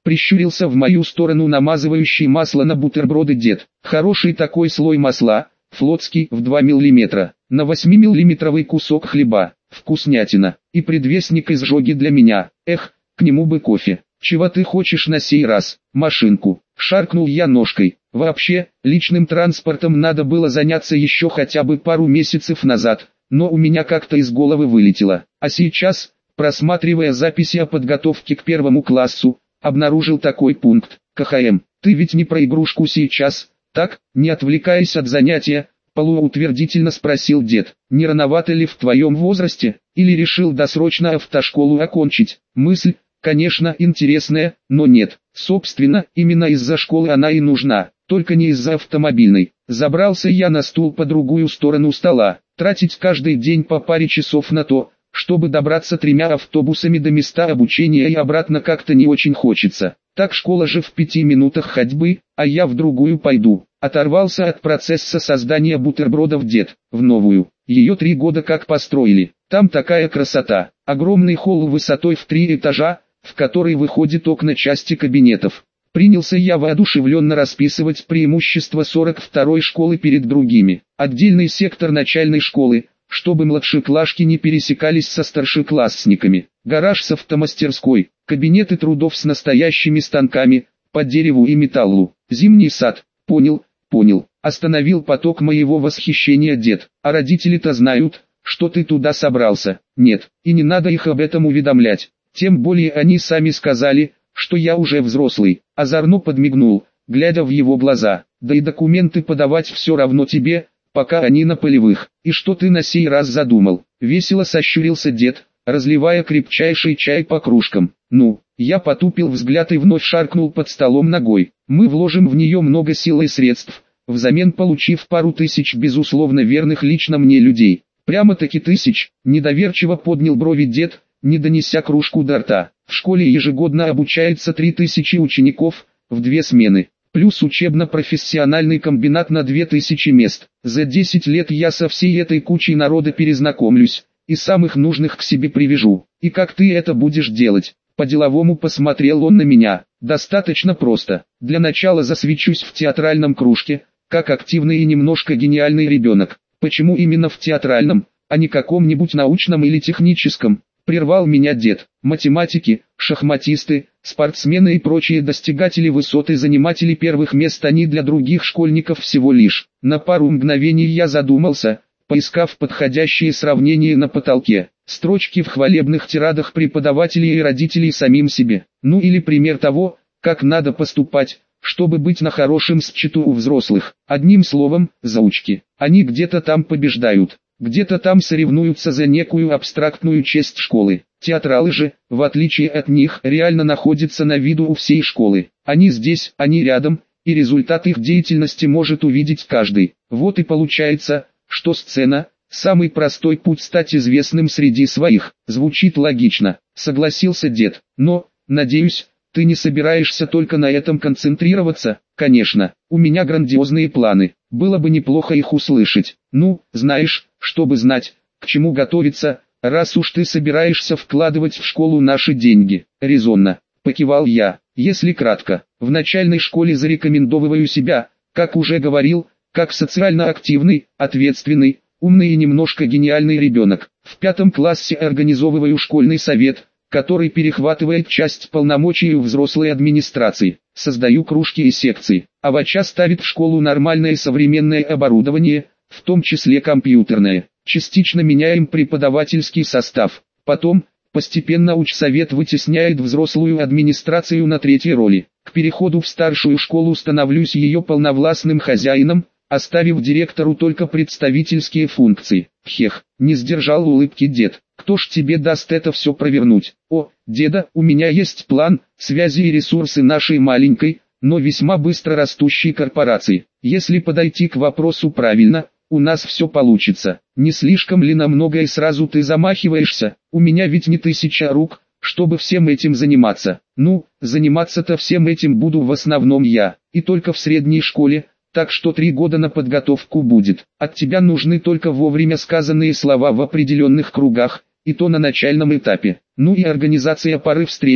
[SPEAKER 1] Прищурился в мою сторону намазывающий масло на бутерброды дед. Хороший такой слой масла, флотский, в два миллиметра, на восьмимиллиметровый кусок хлеба, вкуснятина, и предвестник изжоги для меня. Эх, к нему бы кофе. Чего ты хочешь на сей раз? Машинку. Шаркнул я ножкой. Вообще, личным транспортом надо было заняться еще хотя бы пару месяцев назад, но у меня как-то из головы вылетело. А сейчас, просматривая записи о подготовке к первому классу, обнаружил такой пункт. КХМ, ты ведь не про игрушку сейчас, так? Не отвлекаясь от занятия, полуутвердительно спросил дед. Не рановато ли в твоем возрасте? Или решил досрочно автошколу окончить? Мысль, конечно, интересная, но нет. Собственно, именно из-за школы она и нужна, только не из-за автомобильной. Забрался я на стул по другую сторону стола. Тратить каждый день по паре часов на то, чтобы добраться тремя автобусами до места обучения и обратно, как-то не очень хочется. Так школа же в пяти минутах ходьбы, а я в другую пойду. Оторвался от процесса создания бутербродов дед. В новую. Ее три года как построили. Там такая красота. Огромный холл высотой в три этажа, в который выходят окна части кабинетов. Принялся я воодушевленно расписывать преимущества сорок второй школы перед другими. Отдельный сектор начальной школы, чтобы младшеклашки не пересекались со старшеклассниками. Гараж с автомастерской, кабинеты трудов с настоящими станками, по дереву и металлу. Зимний сад. Понял, понял. Остановил поток моего восхищения дед. А родители-то знают, что ты туда собрался. Нет, и не надо их об этом уведомлять. Тем более они сами сказали, что я уже взрослый. Озорно подмигнул, глядя в его глаза. Да и документы подавать все равно тебе, пока они на полевых. И что ты на сей раз задумал? Весело сощурился дед, разливая крепчайший чай по кружкам. Ну, я потупил взгляд и вновь шаркнул под столом ногой. Мы вложим в нее много сил и средств, взамен получив пару тысяч безусловно верных лично мне людей. Прямо-таки тысяч, недоверчиво поднял брови дед, не донеся кружку до рта. В школе ежегодно обучается три тысячи учеников, в две смены, плюс учебно-профессиональный комбинат на две тысячи мест. За десять лет я со всей этой кучей народа перезнакомлюсь, и самых нужных к себе привяжу. И как ты это будешь делать? По-деловому посмотрел он на меня. Достаточно просто. Для начала засвечусь в театральном кружке, как активный и немножко гениальный ребенок. Почему именно в театральном, а не каком-нибудь научном или техническом? Прервал меня дед. Математики, шахматисты, спортсмены и прочие достигатели высот и заниматели первых мест, они для других школьников всего лишь. На пару мгновений я задумался, поискав подходящие сравнения на потолке. Строчки в хвалебных тирадах преподавателей и родителей самим себе. Ну или пример того, как надо поступать, чтобы быть на хорошем счету у взрослых. Одним словом, заучки. Они где-то там побеждают. Где-то там соревнуются за некую абстрактную честь школы. Театралы же, в отличие от них, реально находятся на виду у всей школы. Они здесь, они рядом, и результат их деятельности может увидеть каждый. Вот и получается, что сцена – самый простой путь стать известным среди своих. Звучит логично, согласился дед. Но, надеюсь, ты не собираешься только на этом концентрироваться? Конечно, у меня грандиозные планы. Было бы неплохо их услышать. Ну, знаешь, чтобы знать, к чему готовиться, раз уж ты собираешься вкладывать в школу наши деньги. Резонно, покивал я. Если кратко, в начальной школе зарекомендовываю себя, как уже говорил, как социально активный, ответственный, умный и немножко гениальный ребенок. В пятом классе организовываю школьный совет, который перехватывает часть полномочий у взрослой администрации. Создаю кружки и секции. Авача ставит в школу нормальное современное оборудование, в том числе компьютерное. Частично меняем преподавательский состав. Потом, постепенно учсовет вытесняет взрослую администрацию на третьей роли. К переходу в старшую школу становлюсь ее полновластным хозяином, оставив директору только представительские функции. Хех, не сдержал улыбки дед. Кто ж тебе даст это все провернуть? О, деда, у меня есть план, связи и ресурсы нашей маленькой, но весьма быстро растущей корпорации. Если подойти к вопросу правильно, у нас все получится. Не слишком ли на многое сразу ты замахиваешься? У меня ведь не тысяча рук, чтобы всем этим заниматься. Ну, заниматься-то всем этим буду в основном я, и только в средней школе. Так что три года на подготовку будет. От тебя нужны только вовремя сказанные слова в определенных кругах, и то на начальном этапе. Ну и организация пары встреч,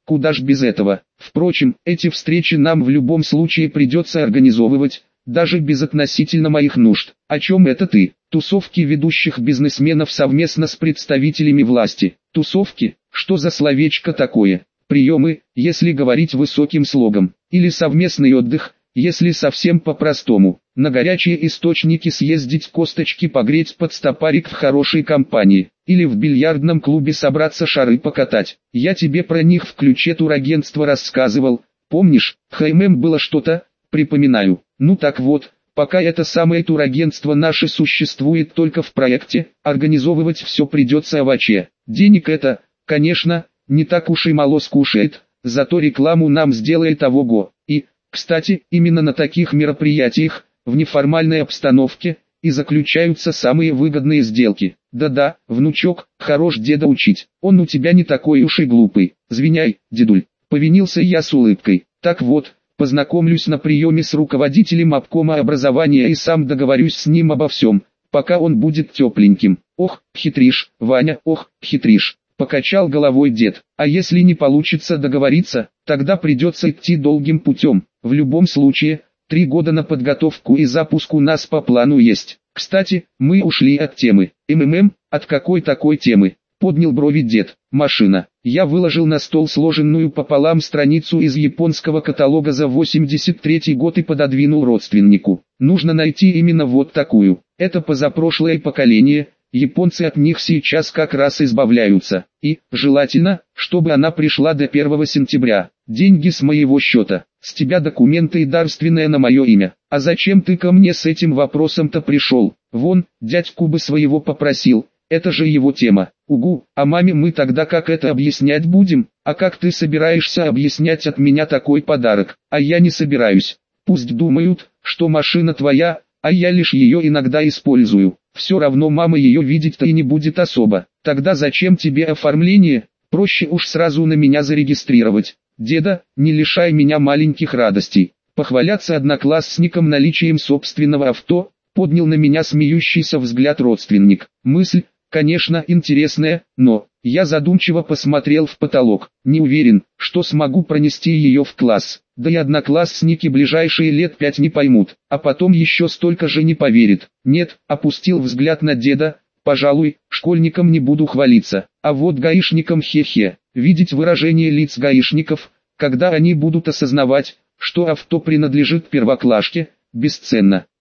[SPEAKER 1] куда ж без этого. Впрочем, эти встречи нам в любом случае придется организовывать, даже без относительно моих нужд. О чем это ты? Тусовки ведущих бизнесменов совместно с представителями власти. Тусовки? Что за словечко такое? Приемы, если говорить высоким слогом. Или совместный отдых, если совсем по-простому. На горячие источники съездить, косточки погреть под стопарик в хорошей компании. Или в бильярдном клубе собраться, шары покатать. Я тебе про них в ключе турагентства рассказывал. Помнишь, ХММ было что-то? Припоминаю. Ну так вот, пока это самое турагентство наше существует только в проекте, организовывать все придется оваче. Денег это, конечно, не так уж и мало скушает, зато рекламу нам сделает ого-го. И, кстати, именно на таких мероприятиях, в неформальной обстановке, и заключаются самые выгодные сделки. Да-да, внучок, хорош деда учить, он у тебя не такой уж и глупый. Звиняй, дедуль, повинился я с улыбкой. Так вот, познакомлюсь на приеме с руководителем обкома образования и сам договорюсь с ним обо всем, пока он будет тепленьким. Ох, хитришь, Ваня, ох, хитришь. Покачал головой дед. А если не получится договориться, тогда придется идти долгим путем. В любом случае, три года на подготовку и запуск у нас по плану есть. Кстати, мы ушли от темы. МММ, от какой такой темы? Поднял брови дед. Машина. Я выложил на стол сложенную пополам страницу из японского каталога за восемьдесят третий год и пододвинул родственнику. Нужно найти именно вот такую. Это позапрошлое поколение. Японцы от них сейчас как раз избавляются. И, желательно, чтобы она пришла до первого сентября. Деньги с моего счета. С тебя документы и дарственное на мое имя. А зачем ты ко мне с этим вопросом-то пришел? Вон, дядьку бы своего попросил. Это же его тема. Угу, а маме мы тогда как это объяснять будем? А как ты собираешься объяснять от меня такой подарок? А я не собираюсь. Пусть думают, что машина твоя, а я лишь ее иногда использую. Все равно мама ее видеть-то и не будет особо. Тогда зачем тебе оформление? Проще уж сразу на меня зарегистрировать. Деда, не лишай меня маленьких радостей. Похваляться одноклассникам наличием собственного авто, поднял на меня смеющийся взгляд родственник. Мысль, конечно, интересная, но... Я задумчиво посмотрел в потолок. Не уверен, что смогу пронести ее в класс. Да и одноклассники ближайшие лет пять не поймут, а потом еще столько же не поверят. Нет, опустил взгляд на деда. Пожалуй, школьникам не буду хвалиться, а вот гаишникам хе-хе. Видеть выражение лиц гаишников, когда они будут осознавать, что авто принадлежит первоклашке, бесценно.